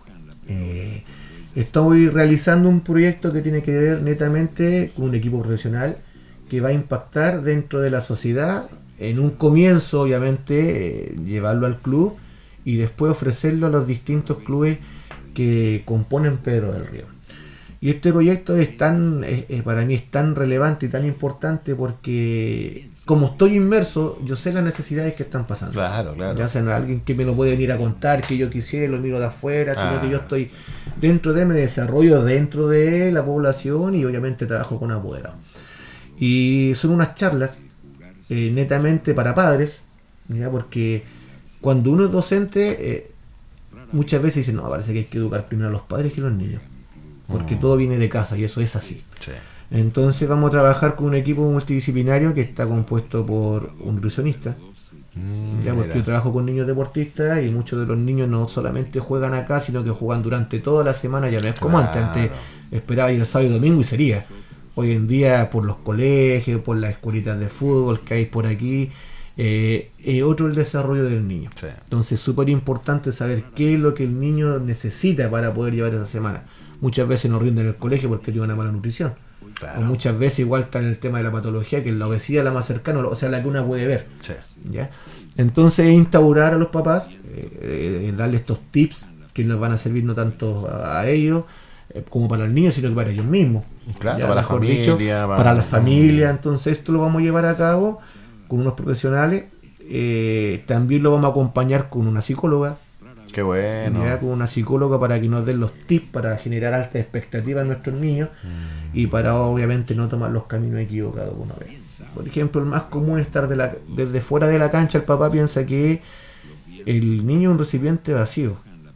Estoy realizando un proyecto que tiene que ver netamente con un equipo profesional que va a impactar dentro de la sociedad. En un comienzo, obviamente, llevarlo al club y después ofrecerlo a los distintos clubes que componen Pedro del Río. Y este proyecto para mí es tan relevante y tan importante porque, como estoy inmerso, yo sé las necesidades que están pasando. Claro. Ya sea, no es alguien que me lo puede venir a contar, que yo quisiera, lo miro de afuera, sino que yo estoy dentro me desarrollo dentro de la población, y obviamente trabajo con apoderados. Y son unas charlas netamente para padres, ¿ya? Porque cuando uno es docente, muchas veces dicen, no, parece que hay que educar primero a los padres que a los niños, porque todo viene de casa, y eso es así. Entonces vamos a trabajar con un equipo multidisciplinario que está compuesto por un nutricionista, porque yo trabajo con niños deportistas, y muchos de los niños no solamente juegan acá, sino que juegan durante toda la semana. Ya no es como antes esperaba ir el sábado y domingo y sería. Hoy en día, por los colegios, por las escuelitas de fútbol que hay por aquí, es otro el desarrollo del niño. Entonces es súper importante saber qué es lo que el niño necesita para poder llevar esa semana. Muchas veces no rinden en el colegio porque tiene una mala nutrición. O muchas veces igual está en el tema de la patología, que es la obesidad la más cercana, o sea, la que una puede ver. ¿Ya? Entonces instaurar a los papás, darle estos tips que nos van a servir no tanto a ellos, como para el niño, sino que para ellos mismos. Claro, Ya, para la mejor familia. dicho, para la familia. Entonces esto lo vamos a llevar a cabo con unos profesionales. También lo vamos a acompañar con una psicóloga. Qué bueno. Ya, con una psicóloga para que nos den los tips para generar altas expectativas en nuestros niños y para obviamente no tomar los caminos equivocados una vez. Por ejemplo, el más común es estar desde fuera de la cancha. El papá piensa que el niño es un recipiente vacío,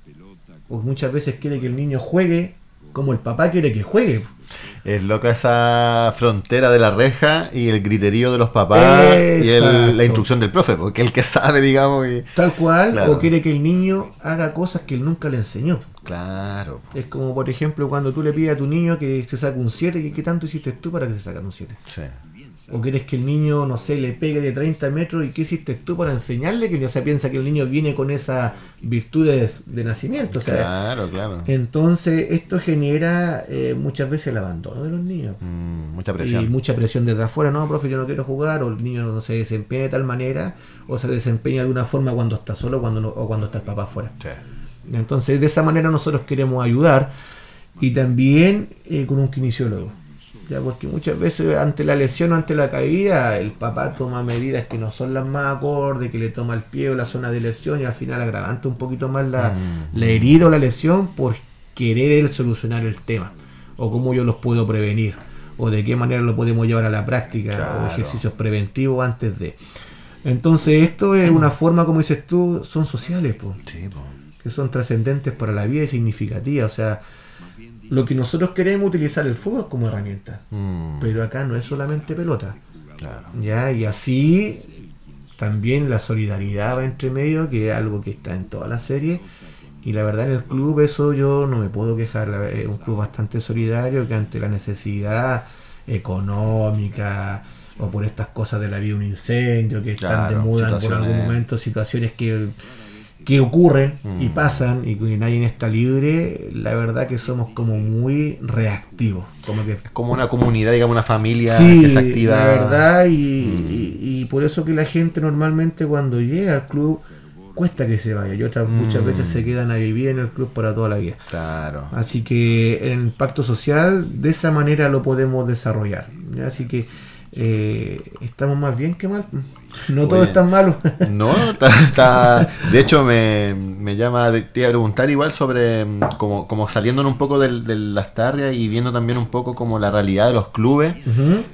o muchas veces quiere que el niño juegue como el papá quiere que juegue. Es loca esa frontera de la reja y el griterío de los papás y la instrucción del profe, porque el que sabe, digamos. Tal cual, claro. O quiere que el niño haga cosas que él nunca le enseñó. Claro. Es como, por ejemplo, cuando tú le pides a tu niño que se saque un 7, ¿qué tanto hiciste tú para que se saque un 7? Sí. O quieres que el niño, no sé, le pegue de 30 metros, ¿y qué hiciste tú para enseñarle? Que se piensa que el niño viene con esas virtudes de nacimiento. O sea, Claro. Entonces esto genera muchas veces el abandono de los niños. Mucha presión. Y mucha presión desde afuera. No, profe, yo no quiero jugar. O el niño no se desempeña de tal manera, o se desempeña de una forma cuando está solo o cuando está el papá afuera. Sí. Entonces de esa manera nosotros queremos ayudar, y también con un kinesiólogo. Ya, porque muchas veces ante la lesión o ante la caída el papá toma medidas que no son las más acordes, que le toma el pie o la zona de lesión, y al final agravanta un poquito más la herida o la lesión por querer él solucionar el tema, o cómo yo los puedo prevenir, o de qué manera lo podemos llevar a la práctica, Claro. o ejercicios preventivos antes de. Entonces esto es una forma, como dices tú, son sociales, po, Sí, po. que son trascendentes para la vida y significativas. O sea, lo que nosotros queremos utilizar el fútbol como herramienta, pero acá no es solamente pelota. Claro. Ya, y así también la solidaridad va entre medio, que es algo que está en toda la serie, y la verdad en el club eso yo no me puedo quejar. Es un club bastante solidario, que ante la necesidad económica o por estas cosas de la vida, un incendio, que están de Claro, moda por situaciones. algún momento, situaciones que ocurren y pasan, y que nadie está libre, la verdad que somos como muy reactivos, como que Es como una comunidad, digamos, una familia sí, que se activa. la verdad, y por eso que la gente normalmente cuando llega al club cuesta que se vaya, y otras muchas veces se quedan a vivir en el club para toda la vida. Claro. Así que el impacto social de esa manera lo podemos desarrollar, ¿ya? Así que estamos más bien que mal. No todo Oye, es tan malo. No, está. De hecho, me llama. Te iba a preguntar igual sobre. Como saliendo un poco de las tareas y viendo también un poco como la realidad de los clubes. Ujú.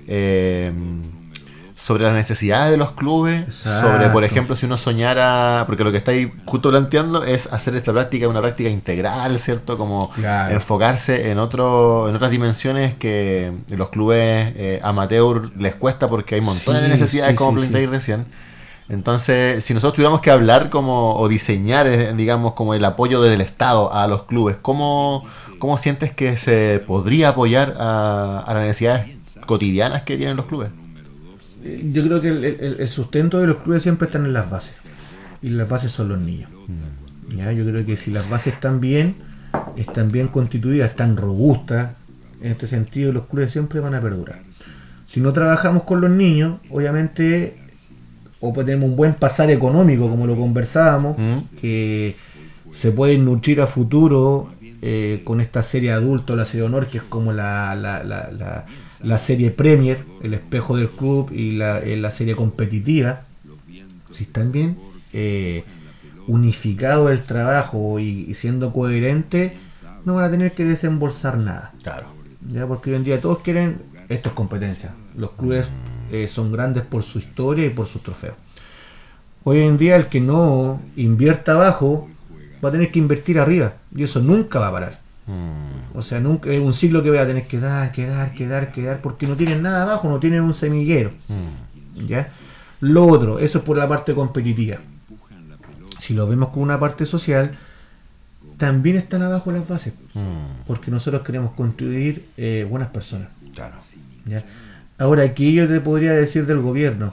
Sobre las necesidades de los clubes. Exacto. Sobre, por ejemplo, si uno soñara. Porque lo que estáis justo planteando es hacer esta práctica una práctica integral, ¿cierto? Como Claro. enfocarse en otras dimensiones que los clubes amateur les cuesta, porque hay montones de Sí, necesidades, sí, como sí, planteáis recién. Entonces, si nosotros tuviéramos que hablar o diseñar, digamos, como el apoyo desde el Estado a los clubes, ¿cómo sientes que se podría apoyar a las necesidades cotidianas que tienen los clubes? Yo creo que el sustento de los clubes siempre están en las bases, y las bases son los niños. ¿Ya? Yo creo que si las bases están bien constituidas, están robustas, en este sentido los clubes siempre van a perdurar. Si no trabajamos con los niños, obviamente, o tenemos un buen pasar económico, como lo conversábamos, que se pueden nutrir a futuro con esta serie adulto, la serie Honor, que es como la serie Premier, el espejo del club, y la serie competitiva. Si están bien unificado el trabajo y siendo coherente, no van a tener que desembolsar nada. Claro. Ya, porque hoy en día todos quieren, esto es competencia. Los clubes son grandes por su historia y por sus trofeos. Hoy en día el que no invierta abajo va a tener que invertir arriba, y eso nunca va a parar. O sea, nunca es un ciclo que voy a tener que dar, porque no tienen nada abajo, no tienen un semillero. ¿Ya? Lo otro, eso es por la parte competitiva. Si lo vemos con una parte social, también están abajo las bases, porque nosotros queremos construir buenas personas. Claro. ¿Ya? Ahora, aquí yo te podría decir del gobierno,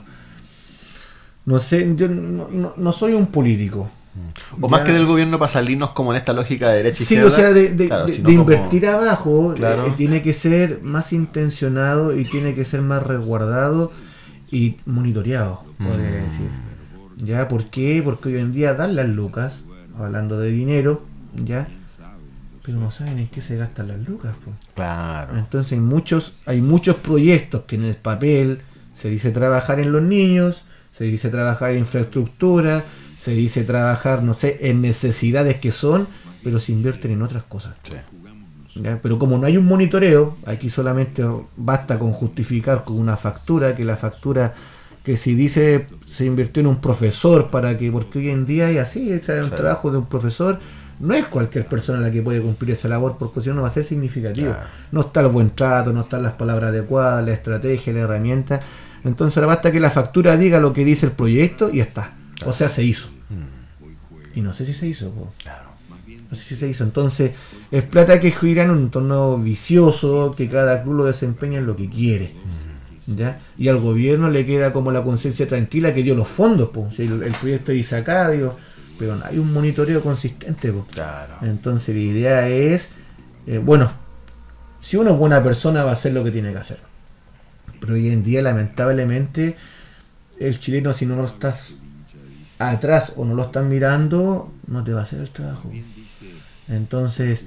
no sé, yo no soy un político. O más que del gobierno, para salirnos como en esta lógica de derecha y Sí, izquierda. o sea, de Claro, de sino como- invertir abajo, Claro. tiene que ser más intencionado y tiene que ser más resguardado y monitoreado, podría decir. ¿Ya? ¿Por qué? Porque hoy en día dan las lucas, hablando de dinero, ¿ya? pero no saben en qué se gastan las lucas, po. Claro. Entonces hay muchos proyectos que en el papel se dice trabajar en los niños, se dice trabajar en infraestructura, se dice trabajar, no sé, en necesidades que son, pero se invierten en otras cosas. Sí. ¿Ya? Pero como no hay un monitoreo, aquí solamente basta con justificar con una factura, que la factura que si dice se invirtió en un profesor porque hoy en día es así, es un trabajo de un profesor, no es cualquier persona la que puede cumplir esa labor, porque si no, no va a ser significativo. Claro. No está el buen trato, no están las palabras adecuadas, la estrategia, la herramienta. Entonces ahora basta que la factura diga lo que dice el proyecto y ya está. O sea, se hizo. Y no sé si se hizo, po. Claro. No sé si se hizo. Entonces, es plata que gira en un entorno vicioso, que cada club lo desempeña en lo que quiere. ¿Ya? Y al gobierno le queda como la conciencia tranquila que dio los fondos, po. Si el proyecto dice acá, digo, pero no hay un monitoreo consistente, po. Claro. Entonces la idea es, bueno, si uno es buena persona va a hacer lo que tiene que hacer. Pero hoy en día, lamentablemente, el chileno, si no lo estás atrás o no lo están mirando, no te va a hacer el trabajo. Entonces,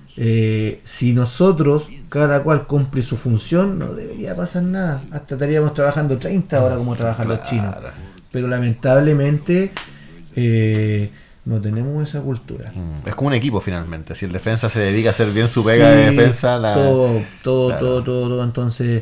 si nosotros, cada cual cumple su función, no debería pasar nada. Hasta estaríamos trabajando 30 horas como trabajan los chinos. Pero lamentablemente no tenemos esa cultura. Es como un equipo finalmente. Si el defensa se dedica a hacer bien su pega de defensa, todo. Entonces,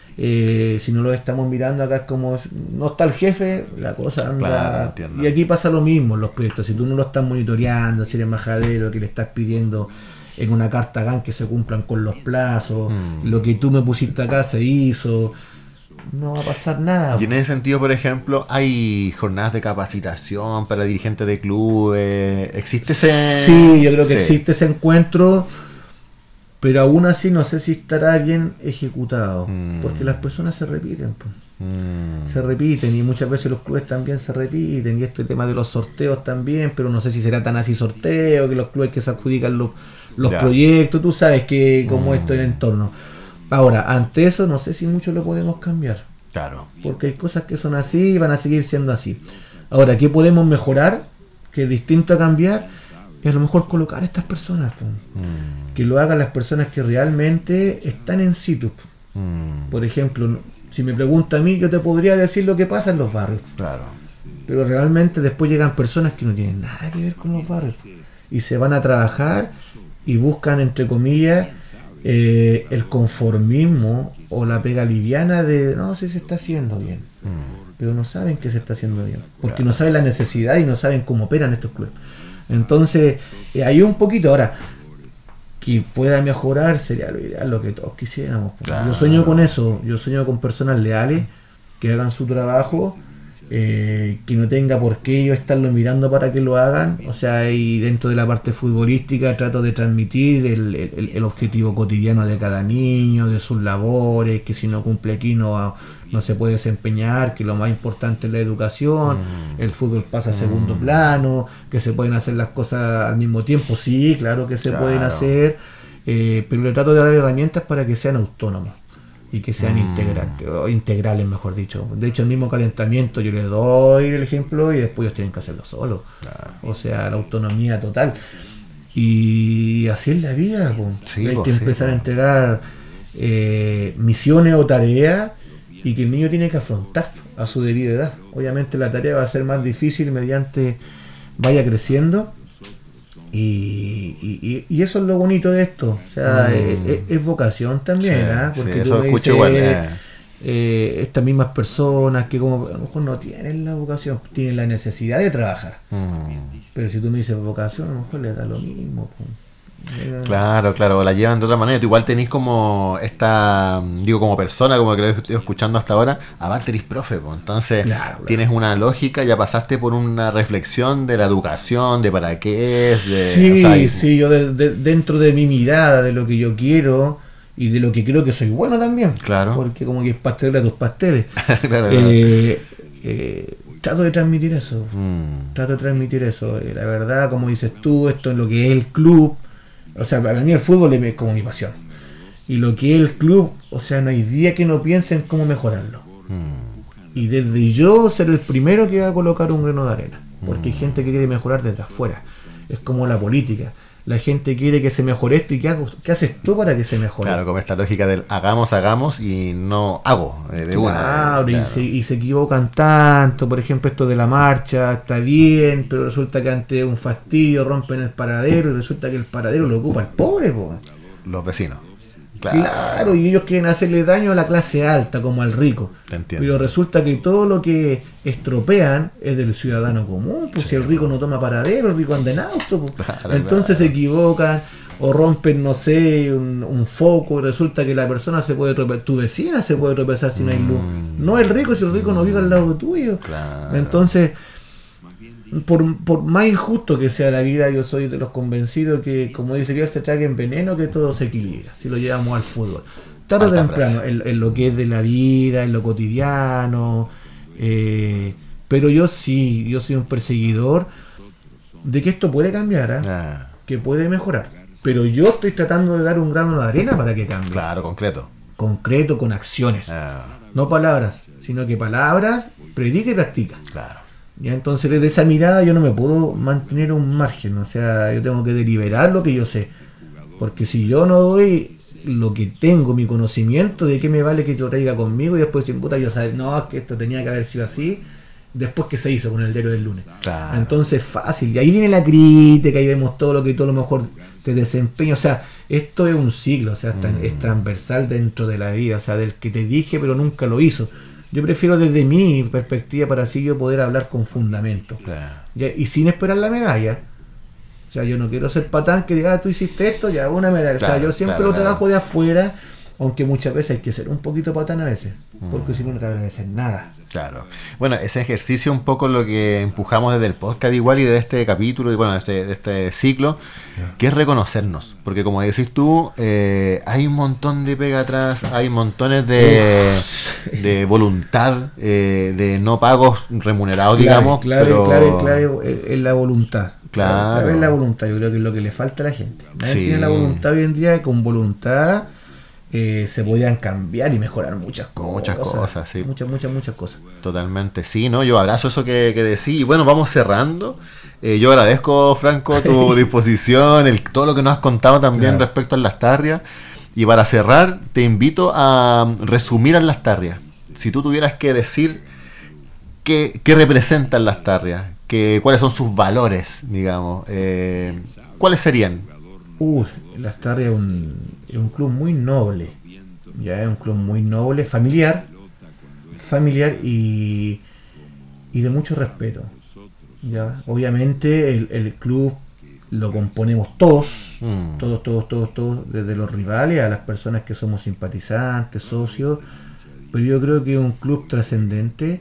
si no lo estamos mirando acá, es como no está el jefe, la cosa anda. Claro, y aquí pasa lo mismo en los proyectos. Si tú no lo estás monitoreando, si eres majadero, que le estás pidiendo en una carta GAN que se cumplan con los plazos, lo que tú me pusiste acá se hizo, no va a pasar nada. Y en ese sentido, por ejemplo, hay jornadas de capacitación para dirigentes de clubes. ¿Existe ese...? Sí, yo creo que existe ese encuentro, pero aún así no sé si estará bien ejecutado, porque las personas se repiten, pues. Se repiten, y muchas veces los clubes también se repiten, y este tema de los sorteos también, pero no sé si será tan así sorteo, que los clubes que se adjudican los proyectos, tú sabes que como esto en el entorno. Ahora, ante eso no sé si mucho lo podemos cambiar. Claro. Porque hay cosas que son así y van a seguir siendo así. Ahora, ¿qué podemos mejorar? Que es distinto a cambiar, es a lo mejor colocar a estas personas, pues. Que lo hagan las personas que realmente están en situ. Por ejemplo, si me pregunta a mí, yo te podría decir lo que pasa en los barrios. Claro. Pero realmente después llegan personas que no tienen nada que ver con los barrios. Y se van a trabajar y buscan, entre comillas, el conformismo o la pega liviana de no sé si se está haciendo bien. Pero no saben que se está haciendo bien. Porque no saben la necesidad y no saben cómo operan estos clubes. Entonces, hay un poquito ahora. Que pueda mejorar sería lo ideal, lo que todos quisiéramos. Claro. Yo sueño con eso, yo sueño con personas leales que hagan su trabajo, que no tenga por qué yo estarlo mirando para que lo hagan. O sea, y dentro de la parte futbolística trato de transmitir el objetivo cotidiano de cada niño, de sus labores, que si no cumple aquí no se puede desempeñar, que lo más importante es la educación, el fútbol pasa a segundo plano, que se pueden hacer las cosas al mismo tiempo, sí, claro que se pueden hacer, pero le trato de dar herramientas para que sean autónomos y que sean integrales, mejor dicho. De hecho, el mismo calentamiento yo les doy el ejemplo y después ellos tienen que hacerlo solos. O sea, la autonomía total. Y así es la vida, pues. Sí, hay que empezar a entregar misiones o tareas y que el niño tiene que afrontar a su debida edad. Obviamente la tarea va a ser más difícil mediante vaya creciendo. Y eso es lo bonito de esto. O sea, es vocación también, porque sí, eso escucho igual. Estas mismas personas que como a lo mejor no tienen la vocación, tienen la necesidad de trabajar. Pero si tú me dices vocación, a lo mejor les da lo mismo. Claro, la llevan de otra manera. Tú igual tenés como esta, digo, como persona, como que lo estoy escuchando hasta ahora, aparte eres profe, pues. Entonces tienes una lógica, ya pasaste por una reflexión de la educación, de para qué es. Sí, yo dentro de mi mirada, de lo que yo quiero y de lo que creo que soy bueno también. Claro. Porque como que es pastel a tus pasteles. Trato de transmitir eso. La verdad, como dices tú, esto es lo que es el club. O sea, para mí el fútbol es como mi pasión. Y lo que es el club, o sea, no hay día que no piense en cómo mejorarlo. Y desde yo ser el primero que va a colocar un grano de arena. Porque hay gente que quiere mejorar desde afuera. Es como la política. la gente quiere que se mejore esto, y ¿qué haces tú para que se mejore? Claro, como esta lógica del hagamos y no hago de una. Claro, y se equivocan tanto. Por ejemplo, esto de la marcha está bien, pero resulta que ante un fastidio rompen el paradero y resulta que el paradero lo ocupa el pobre, po. Los vecinos. Claro, y ellos quieren hacerle daño a la clase alta como al rico. Te entiendo. Pero resulta que todo lo que estropean es del ciudadano común. Pues si el rico no toma paradero, el rico anda en auto, pues. Claro, Entonces se equivocan o rompen, no sé, un foco, y resulta que la persona se puede tropezar, tu vecina se puede tropezar si no hay luz. No el rico, si el rico no vive al lado tuyo. Claro. Entonces, por más injusto que sea la vida, yo soy de los convencidos que, como dice Biel, se traguen veneno, que todo se equilibra, si lo llevamos al fútbol. Tarde o temprano, en lo que es de la vida, en lo cotidiano. Pero yo soy un perseguidor de que esto puede cambiar, que puede mejorar. Pero yo estoy tratando de dar un grano de arena para que cambie. Claro, concreto. Concreto, con acciones. No palabras, sino que palabras, predica y practica. Claro. Ya, entonces desde esa mirada yo no me puedo mantener un margen, o sea, yo tengo que deliberar lo que yo sé, porque si yo no doy lo que tengo, mi conocimiento, de qué me vale que lo traiga conmigo y después sin puta yo saber, no, es que esto tenía que haber sido así, después que se hizo con el diario del lunes. Claro. Entonces fácil, y ahí viene la crítica, y vemos todo lo mejor te desempeña, o sea, esto es un ciclo, o sea, es transversal dentro de la vida, o sea, del que te dije pero nunca lo hizo. Yo prefiero desde mi perspectiva para así yo poder hablar con fundamento. ¿Ya? Y sin esperar la medalla. O sea, yo no quiero ser patán que diga, tú hiciste esto, ya una medalla. Claro, o sea, yo siempre lo trabajo de afuera, aunque muchas veces hay que ser un poquito patán a veces, porque si no, no te agradecer nada. Claro. Bueno, ese ejercicio un poco lo que empujamos desde el podcast igual y de este capítulo, y bueno, de este ciclo, que es reconocernos. Porque como decís tú, hay un montón de pega atrás, hay montones de voluntad, de no pagos remunerados, digamos. Clave es la voluntad. Claro. Es la voluntad, yo creo que es lo que le falta a la gente. Nadie tiene la voluntad hoy en día, con voluntad se podrían cambiar y mejorar muchas cosas. Muchas cosas, sí. Muchas cosas. Totalmente, sí, ¿no? Yo abrazo eso que decís. Y bueno, vamos cerrando. Yo agradezco, Franco, tu disposición, todo lo que nos has contado también respecto a Lastarria. Y para cerrar, te invito a resumir a Lastarria. Si tú tuvieras que decir qué representa Lastarria, cuáles son sus valores, digamos, ¿cuáles serían? Lastarria es un club muy noble, ya es un club muy noble, familiar y de mucho respeto. Ya, obviamente el club lo componemos todos, desde los rivales a las personas que somos simpatizantes, socios, pero yo creo que es un club trascendente.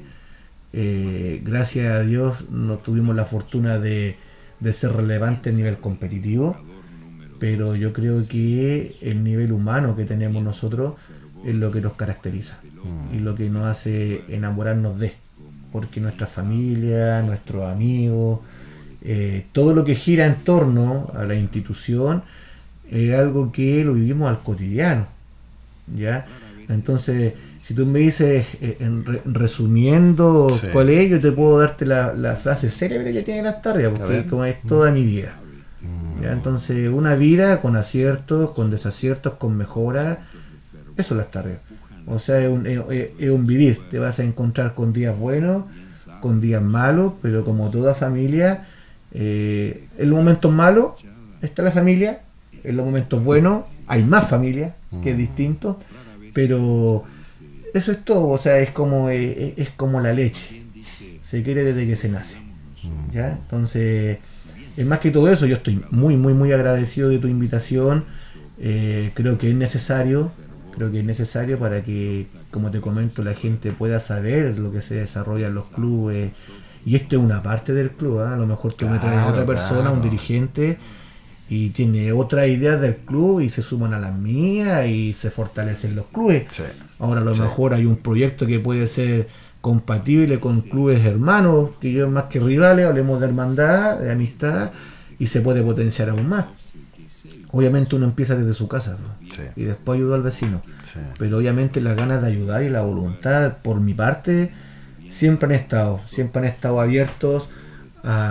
Gracias a Dios no tuvimos la fortuna de ser relevante a nivel competitivo, pero yo creo que el nivel humano que tenemos nosotros es lo que nos caracteriza y lo que nos hace enamorarnos porque nuestra familia, nuestros amigos, todo lo que gira en torno a la institución es algo que lo vivimos al cotidiano, ¿ya? Entonces, si tú me dices, resumiendo cuál es, yo te puedo darte la frase célebre que tiene Lastarria, porque como es toda mi vida. ¿Ya? Entonces, una vida con aciertos, con desaciertos, con mejoras, eso es Lastarria. O sea, es un vivir. Te vas a encontrar con días buenos, con días malos, pero como toda familia, en los momentos malos está la familia, en los momentos buenos hay más familia, que es distinto, pero eso es todo. O sea, es como la leche, se quiere desde que se nace, ¿ya? Entonces, es más que todo eso. Yo estoy muy agradecido de tu invitación. Creo que es necesario para que, como te comento, la gente pueda saber lo que se desarrolla en los clubes. Y esto es una parte del club, ¿eh? A lo mejor tú me traes a otra persona, un dirigente, y tiene otra idea del club y se suman a las mías y se fortalecen los clubes. Sí. Ahora a lo mejor hay un proyecto que puede ser compatible con clubes hermanos, que yo más que rivales, hablemos de hermandad, de amistad, y se puede potenciar aún más. Obviamente uno empieza desde su casa, ¿no? Sí. Y después ayuda al vecino. Sí. Pero obviamente las ganas de ayudar y la voluntad, por mi parte, siempre han estado abiertos a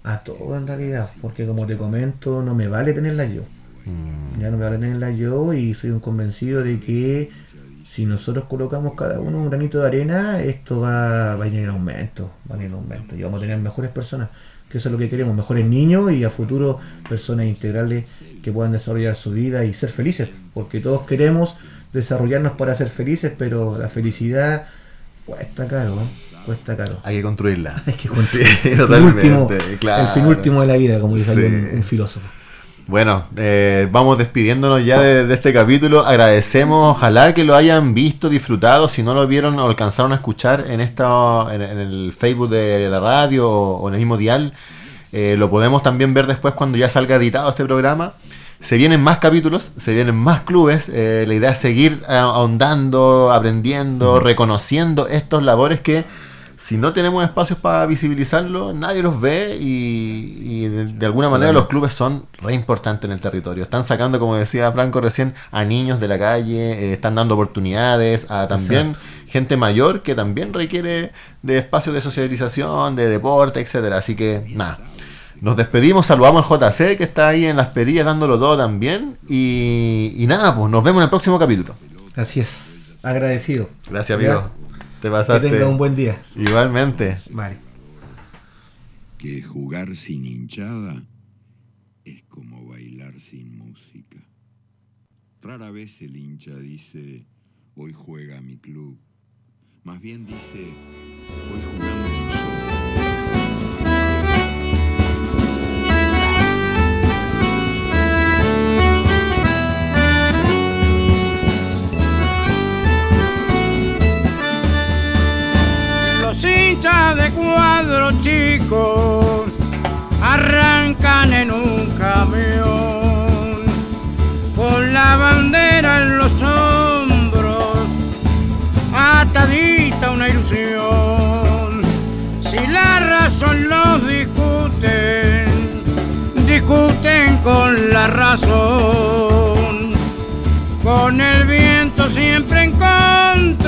a todo en realidad, porque como te comento, no me vale tenerla yo. Ya no me vale tenerla yo y soy un convencido de que si nosotros colocamos cada uno un granito de arena, esto va a ir en aumento, y vamos a tener mejores personas, que eso es lo que queremos, mejores niños y a futuro personas integrales que puedan desarrollar su vida y ser felices, porque todos queremos desarrollarnos para ser felices, pero la felicidad cuesta caro, cuesta caro. Hay que construirla. Hay que construir. Sí, totalmente, claro. El fin último de la vida, como dice un filósofo. Bueno, vamos despidiéndonos ya de este capítulo. Agradecemos, ojalá que lo hayan visto, disfrutado. Si no lo vieron o alcanzaron a escuchar en el Facebook de la radio o en el mismo dial, lo podemos también ver después cuando ya salga editado este programa. Se vienen más capítulos, se vienen más clubes. La idea es seguir ahondando, aprendiendo, reconociendo estos labores que, si no tenemos espacios para visibilizarlo, nadie los ve y de alguna manera los clubes son re importantes en el territorio. Están sacando, como decía Franco recién, a niños de la calle, están dando oportunidades a también gente mayor que también requiere de espacios de socialización, de deporte, etcétera. Así que nada, nos despedimos, saludamos al JC que está ahí en las perillas dándolo todo también y nada, pues nos vemos en el próximo capítulo. Así es, agradecido. Gracias, amigo. ¿Ya? Te pasaste. Que tenga un buen día. Igualmente. Vale. Que jugar sin hinchada es como bailar sin música. Rara vez el hincha dice, hoy juega mi club. Más bien dice, hoy jugamos nosotros. Hinchas de cuadro chico arrancan en un camión con la bandera en los hombros, atadita una ilusión. Si la razón los discuten con la razón, con el viento siempre en contra.